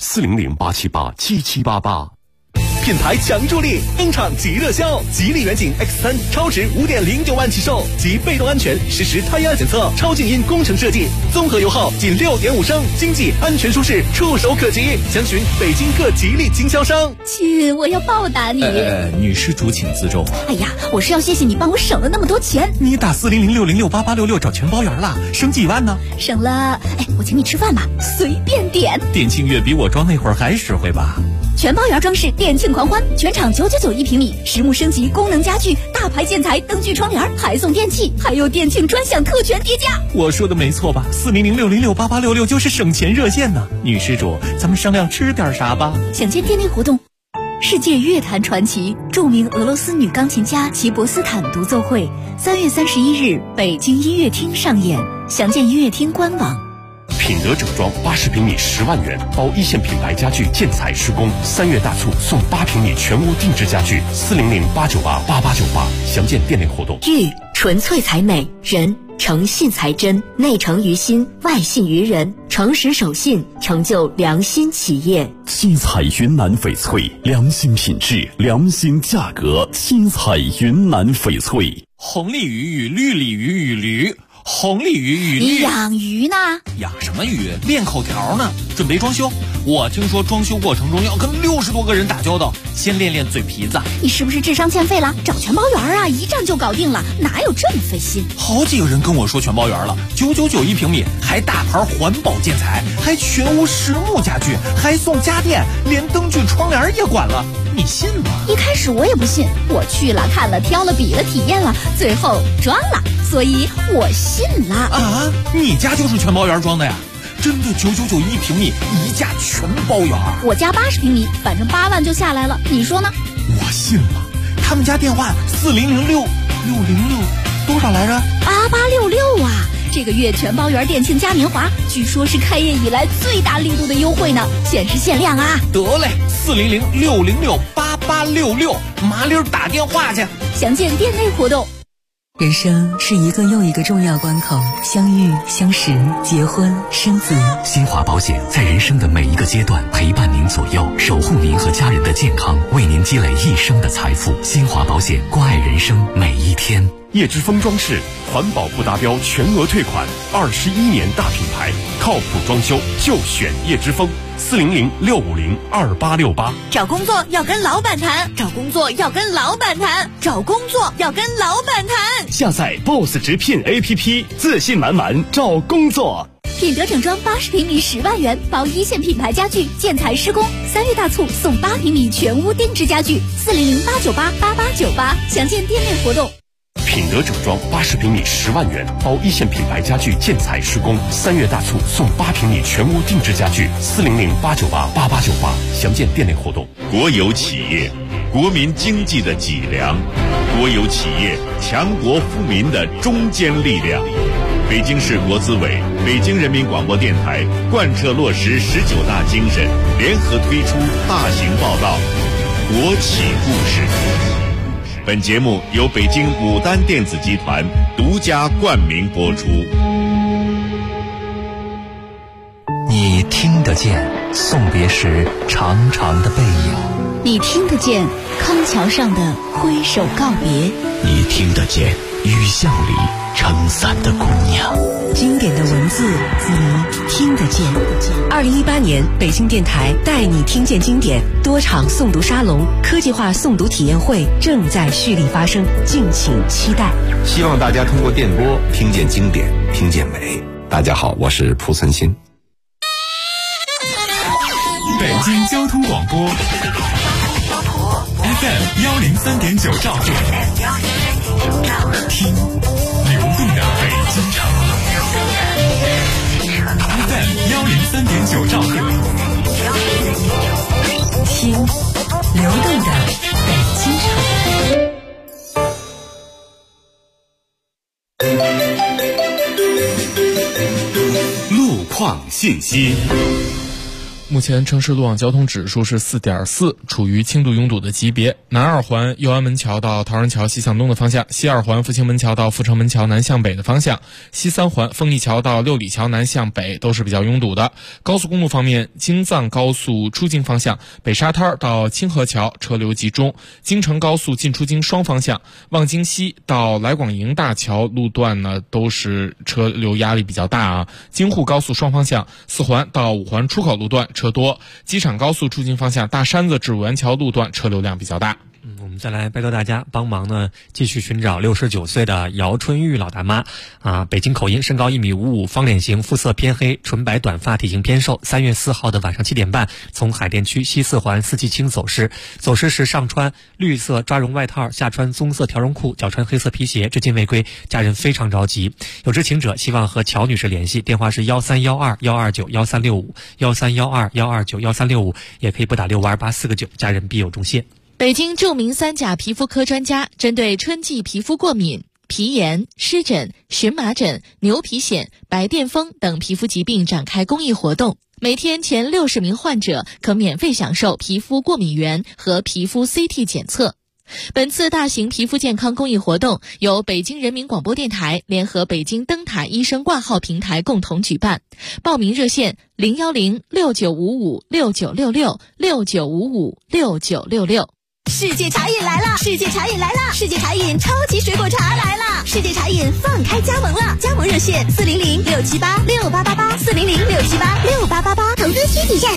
，400-878-7788。 品牌强助力，登场即热销，吉利远景 X3 超值5.09万起售，及被动安全实时胎压检测，超静音工程设计，综合油耗仅6.5升，经济安全舒适，触手可及。详询北京各吉利经销商。 亲，我要报答你。 女施主请自重。 哎呀，我是要谢谢你帮我省了那么多钱。 你打400-606-8866找全包圆了，省几万呢？ 省了，我请你吃饭吧，随便点。 店庆月比我装那会儿还实惠吧？ 全包圆装饰店庆狂欢，全场999一平米，实木升级功能家具，大牌建材灯具窗帘，还送电器，还有店庆专享特权叠加。 我说的没错吧？400-606-8866就是省钱热线呢。女施主，咱们商量吃点啥吧？ 想见店内活动。世界乐坛传奇，著名俄罗斯女钢琴家齐博斯坦独奏会，3月31日北京音乐厅上演，详见音乐厅官网。 品德整装80平米10万元，包一线品牌家具建材施工，3月大促送8平米全屋定制家具，400-898-8898，详见店内活动。 玉纯粹才美，人诚信才真，内诚于心，外信于人，诚实守信，成就良心企业。 七彩云南翡翠，良心品质，良心价格。七彩云南翡翠。 红鲤鱼与绿鲤鱼与驴。红鲤鱼与你养鱼呢？ 养什么鱼？练口条呢，准备装修。我听说装修过程中要跟60多个人打交道，先练练嘴皮子。 你是不是智商欠费了？找全包圆啊，一站就搞定了，哪有这么费心？ 好几个人跟我说全包圆了，999一平米，还大牌环保建材，还全屋实木家具，还送家电，连灯具窗帘也管了，你信吗？ 一开始我也不信，我去了看了挑了比了体验了，最后装了，所以我信了。 啊，你家就是全包圆装的呀？真的999一平米，一价全包圆。 我家80平米，反正8万就下来了，你说呢？ 我信了。他们家电话4006606多少来着 ？8866啊！这个月全包圆店庆嘉年华，据说是开业以来最大力度的优惠呢，限时限量啊！ 得嘞，400-606-8866，麻溜打电话去。 详见店内活动。 人生是一个又一个重要关口，相遇、相识、结婚、生子。 新华保险在人生的每一个阶段陪伴您左右，守护您和家人的健康，为您积累一生的财富。新华保险，关爱人生每一天。 叶之峰装饰，环保不达标全额退款，21年大品牌，靠谱装修就选叶之峰。400-650-2868。 找工作要跟老板谈，找工作要跟老板谈，找工作要跟老板谈。 下载 BOSS 直聘 APP， 自信满满找工作。 品德整装80平米10万元，包一线品牌家具建材施工，3月大促送8平米全屋定制家具，400-898-8898，详见店内活动。 品德整装80平米10万元，包一线品牌家具建材施工，3月大促送8平米全屋定制家具，400-898-8898，详见店内活动。 国有企业，国民经济的脊梁；国有企业，强国富民的中坚力量。北京市国资委、北京人民广播电台贯彻落实19大精神，联合推出大型报道《国企故事》。本节目由北京牡丹电子集团独家冠名播出。 你听得见送别时长长的背影， 你听得见康桥上的挥手告别， 你听得见雨巷里撑伞的姑娘。 经典的文字你听得见。2018年北京电台带你听见经典多场诵读沙龙、科技化诵读体验会正在蓄力发生，敬请期待。 希望大家通过电波听见经典，听见美。大家好，我是蒲存昕。 北京交通广播 FM 103.9兆赫，听流动的北京城。FM 103.9兆赫， 听流动的北京城。 创信息。 目前城市路网交通指数是4.4，处于轻度拥堵的级别。南二环右安门桥到陶然桥西向东的方向，西二环复兴门桥到阜成门桥南向北的方向，西三环丰益桥到六里桥南向北都是比较拥堵的。高速公路方面，京藏高速出京方向北沙滩到清河桥车流集中，京承高速进出京双方向望京西到来广营大桥路段呢都是车流压力比较大啊。京沪高速双方向四环到五环出口路段车多，机场高速出京方向大山子至五元桥路段车流量比较大。 我们再来拜托大家帮忙呢，继续寻找69岁的姚春玉老大妈啊，北京口音，身高1.55米，方脸型，肤色偏黑，纯白短发，体型偏瘦。3月4号的晚上7点半，从海淀区西四环4季青走失时上穿绿色抓绒外套，下穿棕色条绒裤，脚穿黑色皮鞋，至今未归，家人非常着急。有知情者希望和乔女士联系，电话是1312-129-1365，1312-129-1365，也可以拨打652849，家人必有重谢。 北京著名3甲皮肤科专家针对春季皮肤过敏、皮炎、湿疹、荨麻疹、牛皮癣、白癜风等皮肤疾病展开公益活动，每天前60名患者可免费享受皮肤过敏原和皮肤 CT 检测。本次大型皮肤健康公益活动由北京人民广播电台联合北京灯塔医生挂号平台共同举办，报名热线010-6955-6966，6955-6966。 世界茶饮来了！世界茶饮来了！世界茶饮超级水果茶来了！世界茶饮放开加盟了，加盟热线400-678-6888，400-678-6888，投资需谨慎。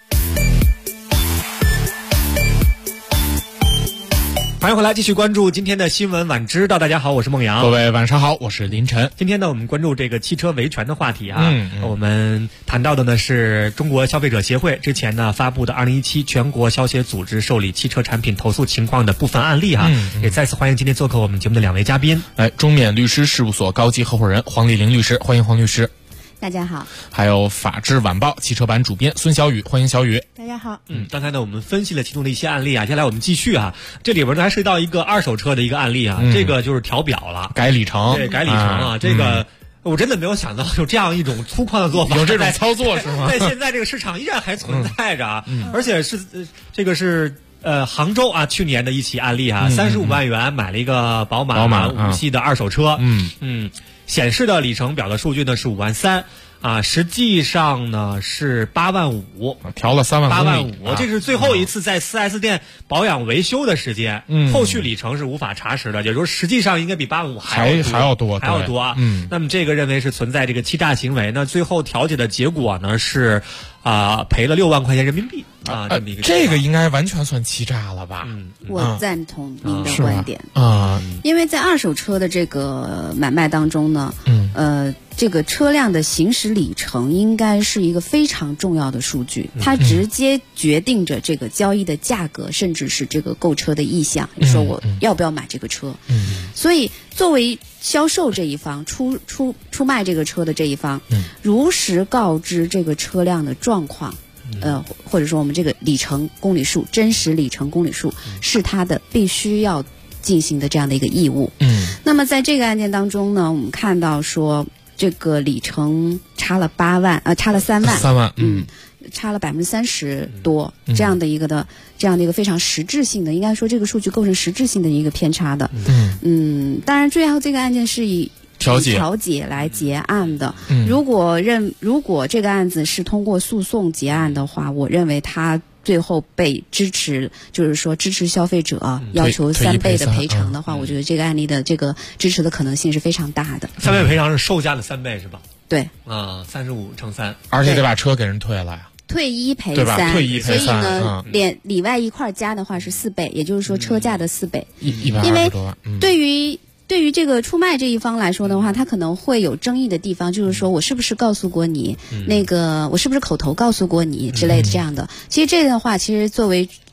欢迎回来，继续关注今天的新闻晚知道。大家好，我是孟阳。 各位晚上好，我是林晨。 今天呢，我们关注这个汽车维权的话题啊。我们谈到的呢是中国消费者协会之前呢发布的2017全国消协组织受理汽车产品投诉情况的部分案例哈。也再次欢迎今天做客我们节目的2位嘉宾。 中免律师事务所高级合伙人黄丽玲律师，欢迎黄律师。 大家好。 还有法制晚报汽车版主编孙小雨，欢迎小雨。 大家好。 刚才呢我们分析了其中的一些案例啊，接下来我们继续啊，这里边呢还涉及到一个二手车的一个案例啊，这个就是调表了， 改里程。 对，改里程啊，这个我真的没有想到有这样一种粗犷的做法， 有这种操作是吗？ 在现在这个市场依然还存在着啊，而且是这个是杭州啊去年的一起案例啊，35万元买了一个宝马5系的二手车，显示的里程表的数据呢是5万3。实际上呢是8万5， 调了3万公里。8万 5，这是最后一次在 4S 店保养维修的时间，后续里程是无法查实的，也就是实际上应该比8万5还要多啊。那么这个认为是存在这个欺诈行为，那最后调解的结果呢是赔了6万块钱人民币啊， 这个应该完全算欺诈了吧？ 我赞同您的观点啊，因为在二手车的这个买卖当中呢，这个车辆的行驶里程应该是一个非常重要的数据，它直接决定着这个交易的价格，甚至是这个购车的意向。你说我要不要买这个车？所以作为销售这一方，出卖这个车的这一方，如实告知这个车辆的状况，或者说我们这个里程公里数，真实里程公里数是他的必须要进行的这样的一个义务。那么在这个案件当中呢，我们看到说这个里程差了3万，差了30%多，这样的一个非常实质性的，应该说这个数据构成实质性的一个偏差的。当然最后这个案件是以调解来结案的。如果这个案子是通过诉讼结案的话，我认为他最后被支持，就是说支持消费者要求3倍的赔偿的话，我觉得这个案例的这个支持的可能性是非常大的。 3倍赔偿是售价的3倍是吧？ 对 ，35乘3， 而且得把车给人退了呀。 退1赔3， 对吧？退1赔3， 所以呢，里外一块加的话是4倍，也就是说车价的4倍。 120多万。 对于这个出卖这一方来说的话，他可能会有争议的地方，就是说我是不是告诉过你，我是不是口头告诉过你之类的这样的。其实这个的话，其实作为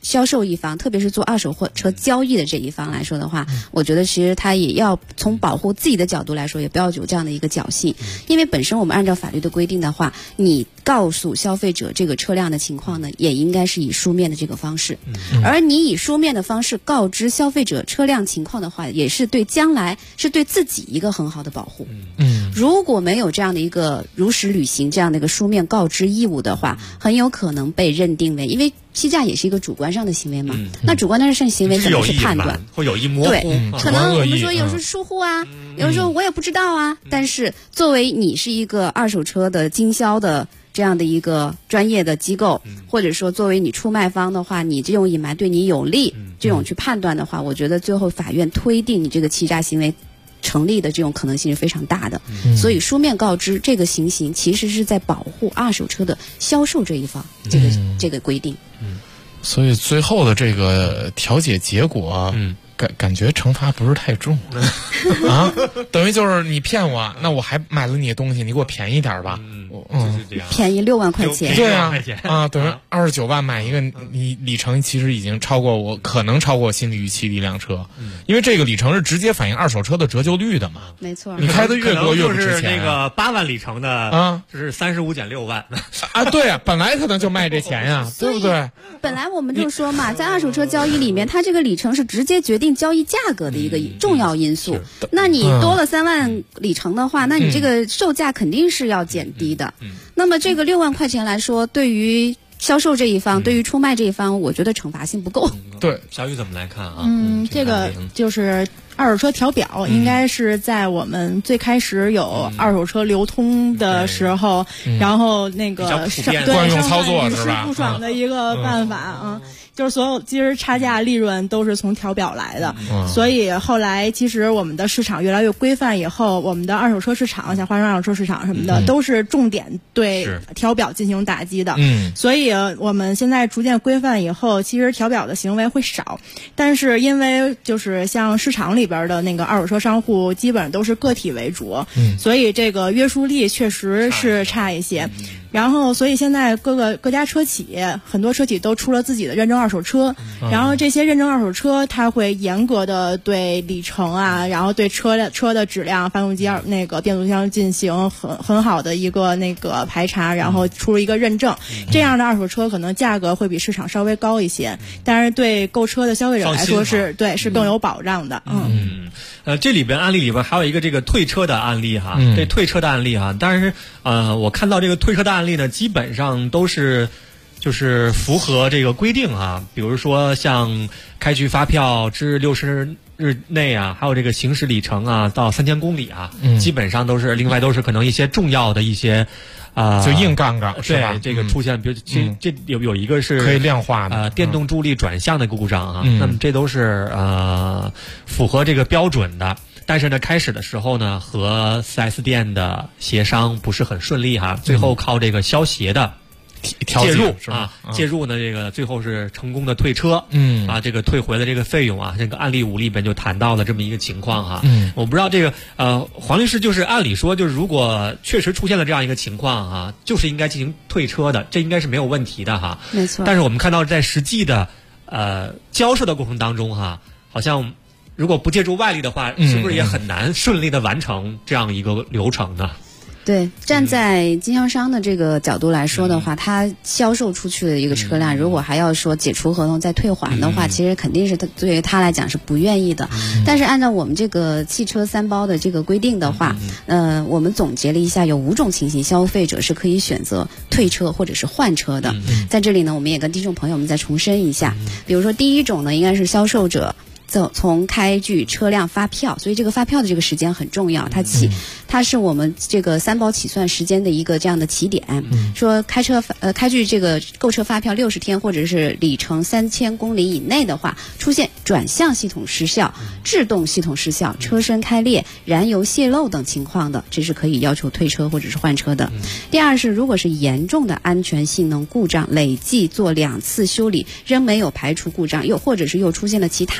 销售一方，特别是做二手货车交易的这一方来说的话，我觉得其实他也要从保护自己的角度来说，也不要有这样的一个侥幸，因为本身我们按照法律的规定的话，你告诉消费者这个车辆的情况呢，也应该是以书面的这个方式，而你以书面的方式告知消费者车辆情况的话，也是对将来是对自己一个很好的保护。如果没有这样的一个如实履行这样的一个书面告知义务的话，很有可能被认定为，因为欺诈也是一个主观上的行为嘛，那主观上的行为怎么去判断？ 会有意模糊， 对，可能我们说有时候疏忽啊，有时候我也不知道啊，但是作为你是一个二手车的经销的这样的一个专业的机构，或者说作为你出卖方的话，你这种隐瞒对你有利，这种去判断的话，我觉得最后法院推定你这个欺诈行为成立的这种可能性是非常大的。所以书面告知这个情形其实是在保护二手车的销售这一方，这个规定。 所以最后的这个调解结果，感觉惩罚不是太重啊，等于就是你骗我，那我还买了你的东西，你给我便宜点吧。 就是这样， 便宜6万块钱。 对啊，等于29万买一个，你里程其实已经可能超过我心理预期的一辆车，因为这个里程是直接反映二手车的折旧率的嘛。 没错， 你开的越多越不值钱。 就是那个8万里程的就是35减6万啊，对啊，本来可能就卖这钱呀，对不对？ 本来我们就说嘛，在二手车交易里面，它这个里程是直接决定交易价格的一个重要因素。那你多了3万里程的话，那你这个售价肯定是要减低的。那么这个6万块钱来说，对于销售这一方，对于出卖这一方，我觉得惩罚性不够。 对， 小雨怎么来看啊？ 这个就是二手车调表，应该是在我们最开始有二手车流通的时候，然后那个惯用操作是吧？不爽的一个办法啊。就是所有其实差价利润都是从调表来的，所以后来其实我们的市场越来越规范以后，我们的二手车市场像华商二手车市场什么的，都是重点对调表进行打击的。所以我们现在逐渐规范以后，其实调表的行为会少，但是因为就是像市场里边的那个二手车商户基本都是个体为主，所以这个约束力确实是差一些。然后，所以现在各家车企，很多车企都出了自己的认证二手车，然后这些认证二手车，它会严格的对里程啊，然后对车的质量、发动机那个变速箱进行很好的一个那个排查，然后出了一个认证。这样的二手车可能价格会比市场稍微高一些，但是对购车的消费者来说是更有保障的。 这里边案例里边还有一个这个退车的案例哈，这退车的案例哈，但是我看到这个退车的案例呢，基本上都是就是符合这个规定啊，比如说像开具发票至60日内啊，还有这个行驶里程啊到3000公里啊，基本上都是，另外都是可能一些重要的一些就硬杠杠是吧？ 对，这个出现，比如这有一个是可以量化的电动助力转向的故障啊，那么这都是符合这个标准的。但是呢，开始的时候呢，和 4S 店的协商不是很顺利哈，最后靠这个消协的介入介入呢，这个最后是成功的退车，这个退回了这个费用啊。这个案例5里边就谈到了这么一个情况哈。我不知道这个黄律师，就是按理说，就是如果确实出现了这样一个情况哈，就是应该进行退车的，这应该是没有问题的哈。 没错。 但是我们看到在实际的交涉的过程当中哈，好像如果不借助外力的话，是不是也很难顺利的完成这样一个流程呢？ 对，站在经销商的这个角度来说的话，他销售出去的一个车辆，如果还要说解除合同再退还的话，其实肯定是对于他来讲是不愿意的。但是按照我们这个汽车3包的这个规定的话，我们总结了一下，有5种情形，消费者是可以选择退车或者是换车的。在这里呢，我们也跟听众朋友们再重申一下，比如说第一种呢，应该是销售者从开具车辆发票，所以这个发票的这个时间很重要，它是我们这个3包起算时间的一个这样的起点。说开具这个购车发票60天或者是里程3000公里以内的话，出现转向系统失效、制动系统失效、车身开裂、燃油泄漏等情况的，这是可以要求退车或者是换车的。第二是，如果是严重的安全性能故障，累计做2次修理仍没有排除故障，又或者是又出现了其他严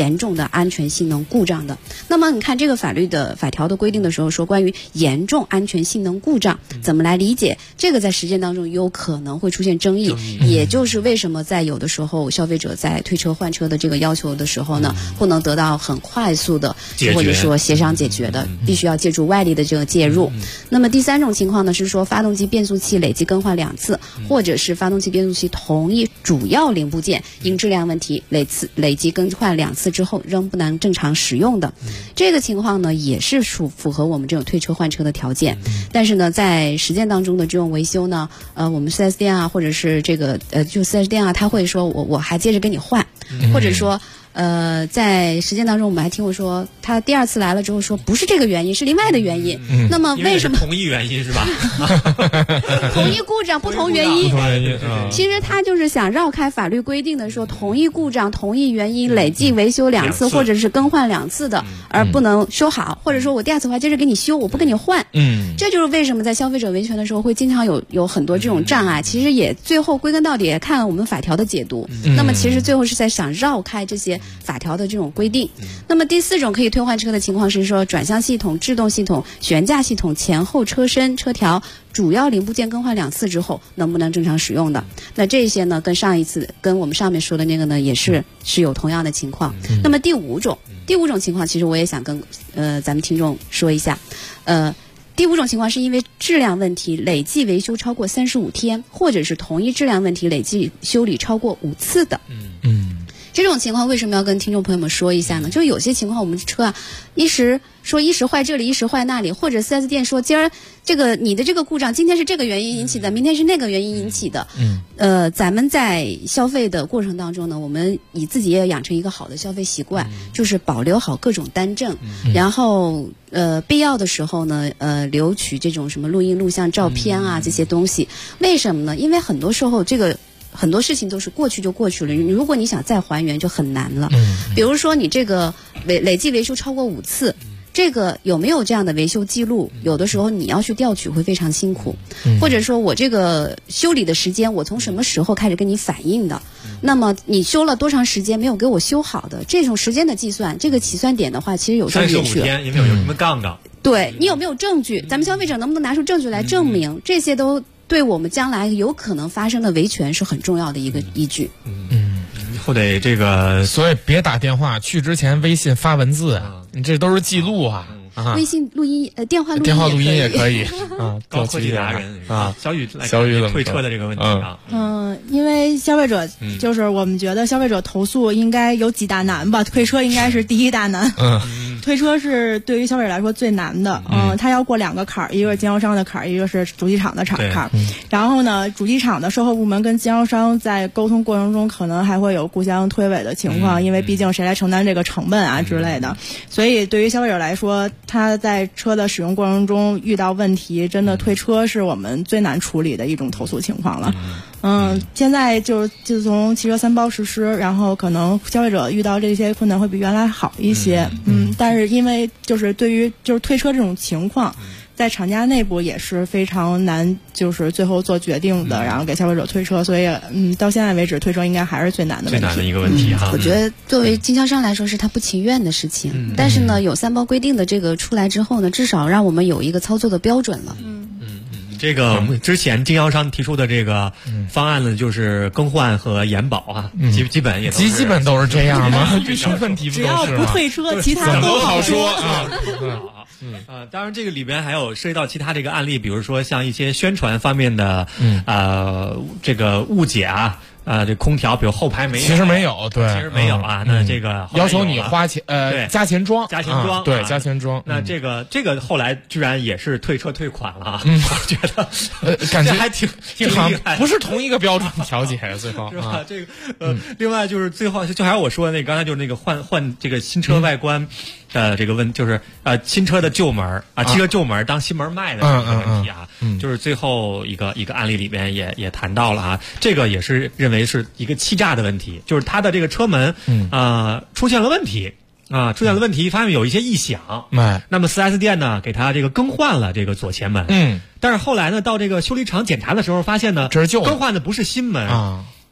严重的安全性能故障的。那么你看这个法条的规定的时候说，关于严重安全性能故障怎么来理解，这个在实践当中有可能会出现争议，也就是为什么在有的时候消费者在退车换车的这个要求的时候呢，不能得到很快速的或者说协商解决的，必须要借助外力的这个介入。那么第3种情况呢，是说发动机变速器累计更换2次，或者是发动机变速器同一主要零部件因质量问题累计更换2次之后仍不能正常使用的，这个情况呢也是符合我们这种退车换车的条件。但是呢，在实践当中的这种维修呢，我们 4S 店啊，或者是这个就 4S 店啊，他会说我还接着给你换，或者说在实践当中我们还听过说他第2次来了之后说不是这个原因，是另外的原因。那么为什么同一原因是吧？ 同一故障不同原因，其实他就是想绕开法律规定的说同一故障同一原因累计维修2次或者是更换2次的，而不能修好，或者说我第2次我还接着给你修，我不跟你换。这就是为什么在消费者维权的时候会经常有很多这种障碍。其实也最后归根到底也看我们法条的解读，那么其实最后是在想绕开这些法条的这种规定。那么第4种可以退换车的情况是说，转向系统、制动系统、悬架系统、前后车身、车条主要零部件更换2次之后能不能正常使用的。那这些呢跟我们上面说的那个呢也是有同样的情况。那么第5种情况其实我也想跟咱们听众说一下。第5种情况是因为质量问题累计维修超过35天，或者是同一质量问题累计修理超过5次的。这种情况为什么要跟听众朋友们说一下呢？就是有些情况我们车啊，一时坏这里，一时坏那里，或者 4S 店说今儿你的这个故障今天是这个原因引起的，明天是那个原因引起的。咱们在消费的过程当中呢，我们自己也要养成一个好的消费习惯，就是保留好各种单证，然后必要的时候呢留取这种什么录音录像照片啊这些东西。为什么呢？因为很多时候很多事情都是过去就过去了，如果你想再还原就很难了。比如说你这个累计维修超过5次，这个有没有这样的维修记录？有的时候你要去调取会非常辛苦，或者说我这个修理的时间我从什么时候开始跟你反映的，那么你修了多长时间没有给我修好的，这种时间的计算，这个起算点的话其实有时候也是 35天有没有什么杠杠？ 对，你有没有证据？咱们消费者能不能拿出证据来证明？这些都对我们将来有可能发生的维权是很重要的一个依据。 或得这个， 所以别打电话，去之前微信发文字啊，你这都是记录啊。 微信录音电话录音也可以啊。高科技达人啊，小雨退车的这个问题啊。 因为消费者就是我们觉得消费者投诉应该有几大难吧，退车应该是第一大难。退车是对于消费者来说最难的。他要过2个坎儿，一个是经销商的坎儿，一个是主机厂的坎儿。然后呢，主机厂的售后部门跟经销商在沟通过程中可能还会有互相推诿的情况，因为毕竟谁来承担这个成本啊之类的。所以对于消费者来说，他在车的使用过程中遇到问题，真的退车是我们最难处理的一种投诉情况了。现在自从汽车3包实施，然后可能消费者遇到这些困难会比原来好一些。但是因为对于退车这种情况，在厂家内部也是非常难，最后做决定的，然后给消费者退车。所以到现在为止，退车应该还是最难的一个问题哈。 我觉得作为经销商来说是他不情愿的事情，但是呢，有3包规定的这个出来之后呢，至少让我们有一个操作的标准了。 这个我们之前经销商提出的这个方案呢，就是更换和延保啊，基本都是这样吗？这什么问题？ 只要不退车，其他都好说啊。当然这个里边还有涉及到其他这个案例，比如说像一些宣传方面的这个误解啊。这空调比如后排没有， 其实没有，对， 其实没有啊。那这个要求你花钱，加钱装，对，加钱装。 那这个后来居然也是退车退款了，我觉得感觉还挺厉害， 不是同一个标准调解，最后是吧？这个另外就是最后就还是我说的那刚才就是那个换这个新车外观的这个就是新车的旧门啊，汽车旧门当新门卖的这个问题啊，就是最后一个案例里边也谈到了啊，这个也是认为是一个欺诈的问题，就是他的这个车门出现了问题发现有一些异响，那么 4S 店呢给他这个更换了这个左前门，但是后来呢到这个修理厂检查的时候发现呢，更换的不是新门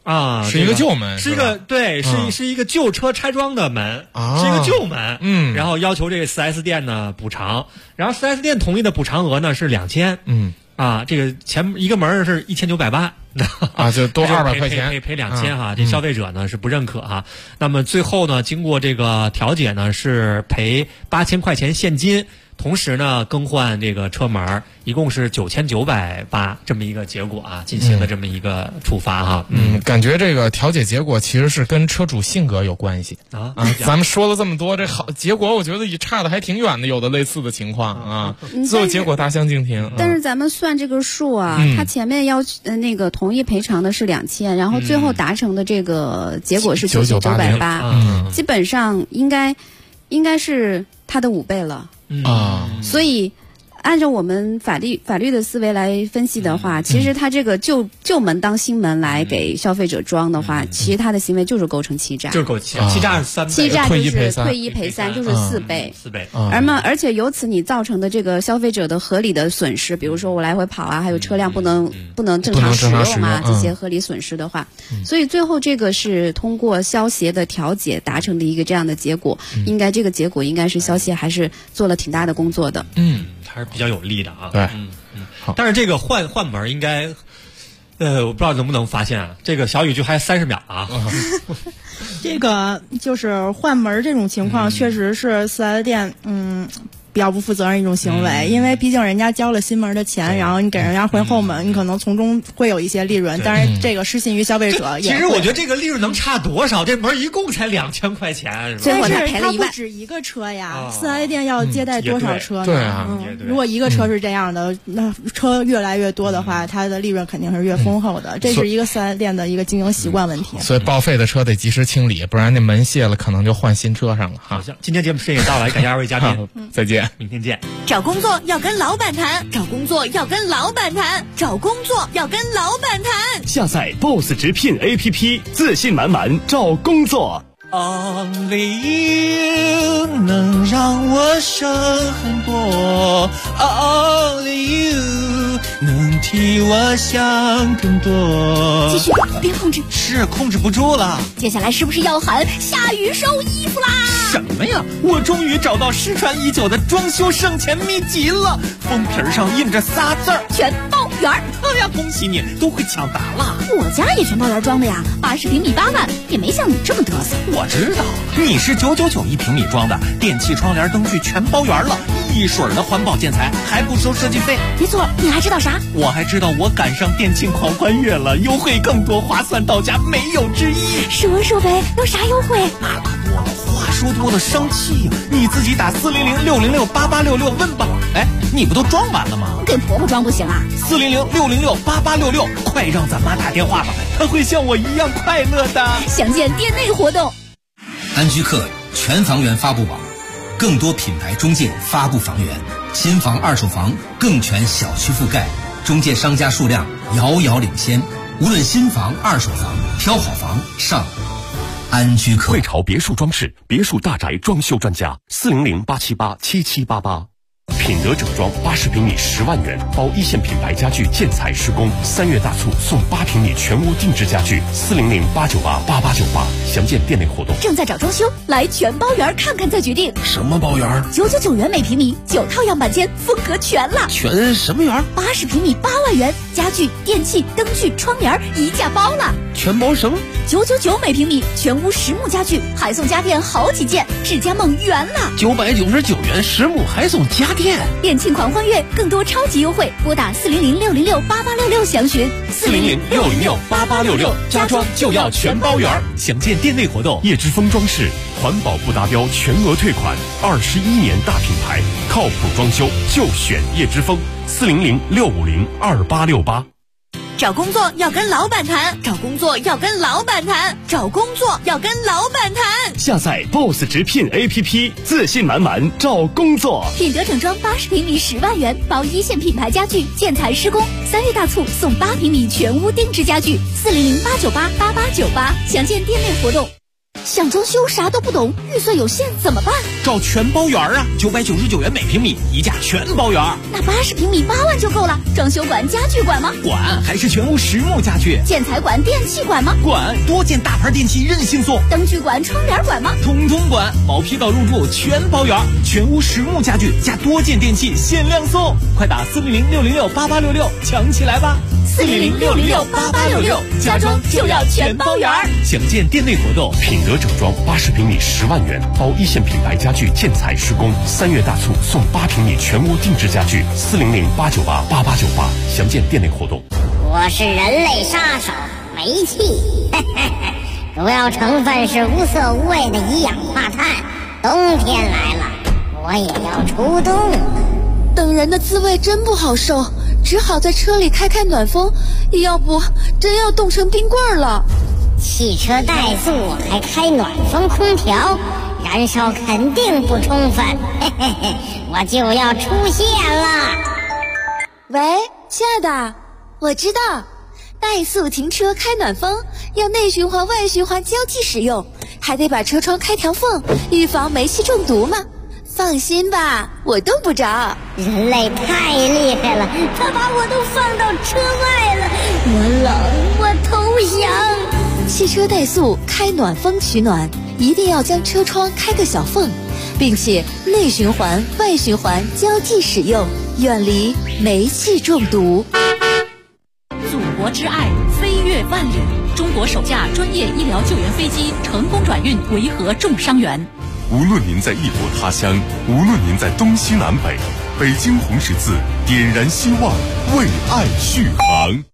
啊， 是一个旧门， 是一个对，是一个旧车拆装的门，是一个旧门，然后要求这个 4S 店呢补偿，然后 4S 店同意的补偿额呢是2000，这个前一个门是1900万。 就多200块钱， 赔2000哈，这消费者呢是不认可哈。那么最后呢，经过这个调解呢，是赔8000块钱现金，同时呢更换这个车门，一共是9980这么一个结果啊，进行了这么一个处罚哈。 感觉这个调解结果其实是跟车主性格有关系啊。咱们说了这么多，这好结果我觉得也差的还挺远的，有的类似的情况啊，最后结果大相径庭。 但是咱们算这个数啊，他前面那个同意赔偿的是2000，然后最后达成的这个结果是9980，基本上应该是他的5倍了所以按照我们法律的思维来分析的话，其实他这个旧门当新门来给消费者装的话，其实他的行为就是构成欺诈， 就是构成欺诈是3倍， 欺诈就是退一赔三，就是4倍 ，4倍。 而且由此你造成的这个消费者的合理的损失，比如说我来回跑啊，还有车辆不能正常使用啊，这些合理损失的话，所以最后这个是通过消协的调解达成的一个这样的结果，应该这个结果应该是消协还是做了挺大的工作的。 还是比较有利的啊。 对， 但是这个换门应该，我不知道能不能发现啊。这个小雨就还30秒啊。 这个就是换门这种情况，确实是4S店比较不负责任一种行为，因为毕竟人家交了新门的钱，然后你给人家换后门，你可能从中会有一些利润，但是这个失信于消费者。 其实我觉得这个利润能差多少？这门一共才2000块钱， 但是它不止一个车呀，4S店要接待多少车呢？ 对啊， 如果一个车是这样的，那车越来越多的话，它的利润肯定是越丰厚的。这是一个4S店的一个经营习惯问题。 所以报废的车得及时清理，不然那门卸了，可能就换新车上了哈。 今天节目时间也到了，感谢2位嘉宾， 再见。 明天见。 找工作要跟老板谈，找工作要跟老板谈，找工作要跟老板谈。 下载 BOSS 直聘 APP， 自信满满找工作。 Only you 能让我省很多 ，Only you 能替我想更多。 继续，别控制， 是控制不住了。 接下来是不是要喊下雨收衣服啦？ 什么呀！我终于找到失传已久的装修省钱秘籍了，封皮上印着仨字儿： 全包圆。 哎呀，恭喜你，都会抢答了。 我家也全包圆装的呀，80平米8万，也没像你这么嘚瑟。 我知道，你是9991平米装的，电器、窗帘、灯具全包圆了，一水的环保建材，还不收设计费。 没错，你还知道啥？ 我还知道我赶上电竞狂欢月了，优惠更多，划算到家，没有之一。 说呗，有啥优惠？ 那可多了，话说多了生气呀！你自己打400-606-8866问吧。哎，你不都装完了吗？ 给婆婆装不行啊 ？400-606-8866，快让咱妈打电话吧，她会像我一样快乐的。 详见店内活动。 安居客全房源发布网，更多品牌中介发布房源，新房、二手房更全小区覆盖，中介商家数量遥遥领先。无论新房、二手房，挑好房上安居客。 汇潮别墅装饰，别墅大宅装修专家，400-878-7788。品德整装80平米10万元，包一线品牌家具建材施工，3月大促送8平米全屋定制家具，400-898-8898，详见店内活动。 正在找装修，来全包圆看看再决定。 什么包圆 ？999元每平米，9套样板间，风格全了。 全什么圆 ？80平米8万元，家具、电器、灯具、窗帘一价包了。 全包什么 ？999每平米，全屋实木家具，还送家电好几件，智家梦圆了。 999元实木还送家电。 店庆狂欢月，更多超级优惠，拨打400-606-8866详询。 400-606-8866，家装就要全包圆。详见店内活动。叶之峰装饰，环保不达标全额退款，21年大品牌，靠谱装修就选叶之峰。400-650-2868。 找工作要跟老板谈，找工作要跟老板谈，找工作要跟老板谈。 下载 BOSS 直聘 APP， 自信满满找工作。 品德整装80平米10万元，包一线品牌家具建材施工，3月大促送8平米全屋定制家具，400-898-8898，详见店内活动。 想装修啥都不懂，预算有限怎么办？ 找全包园啊，999元每平米，一价全包园。 那80平米8万就够了。装修馆、家具馆吗？ 管，还是全屋实木家具。 建材馆、电器馆吗？ 管，多件大牌电器任性送。 灯具馆、窗帘馆吗？ 统统管，毛坯到入住全包园，全屋实木家具加多件电器限量送，快打400-606-8866抢起来吧 ！400-606-8866，家装就要全包园。 详见店内活动，品德整装80平米10万元，包一线品牌家具建材施工，3月大促送8平米全屋定制家具，400-898-8898，详见店内活动。 我是人类杀手煤气，主要成分是无色无味的一氧化碳。冬天来了，我也要出动。 等人的滋味真不好受，只好在车里开暖风，要不真要冻成冰棍了。 汽车怠速还开暖风空调，燃烧肯定不充分，我就要出现了。 喂，亲爱的，我知道，怠速停车开暖风要内循环外循环交替使用，还得把车窗开条缝，预防煤气中毒嘛。放心吧，我冻不着。 人类太厉害了，他把我都放到车外了，我冷，我投降。 汽车怠速开暖风取暖，一定要将车窗开个小缝，并且内循环外循环交替使用，远离煤气中毒。 祖国之爱飞越万里，中国首架专业医疗救援飞机成功转运维和重伤员。 无论您在异国他乡，无论您在东西南北，北京红十字点燃希望，为爱续航。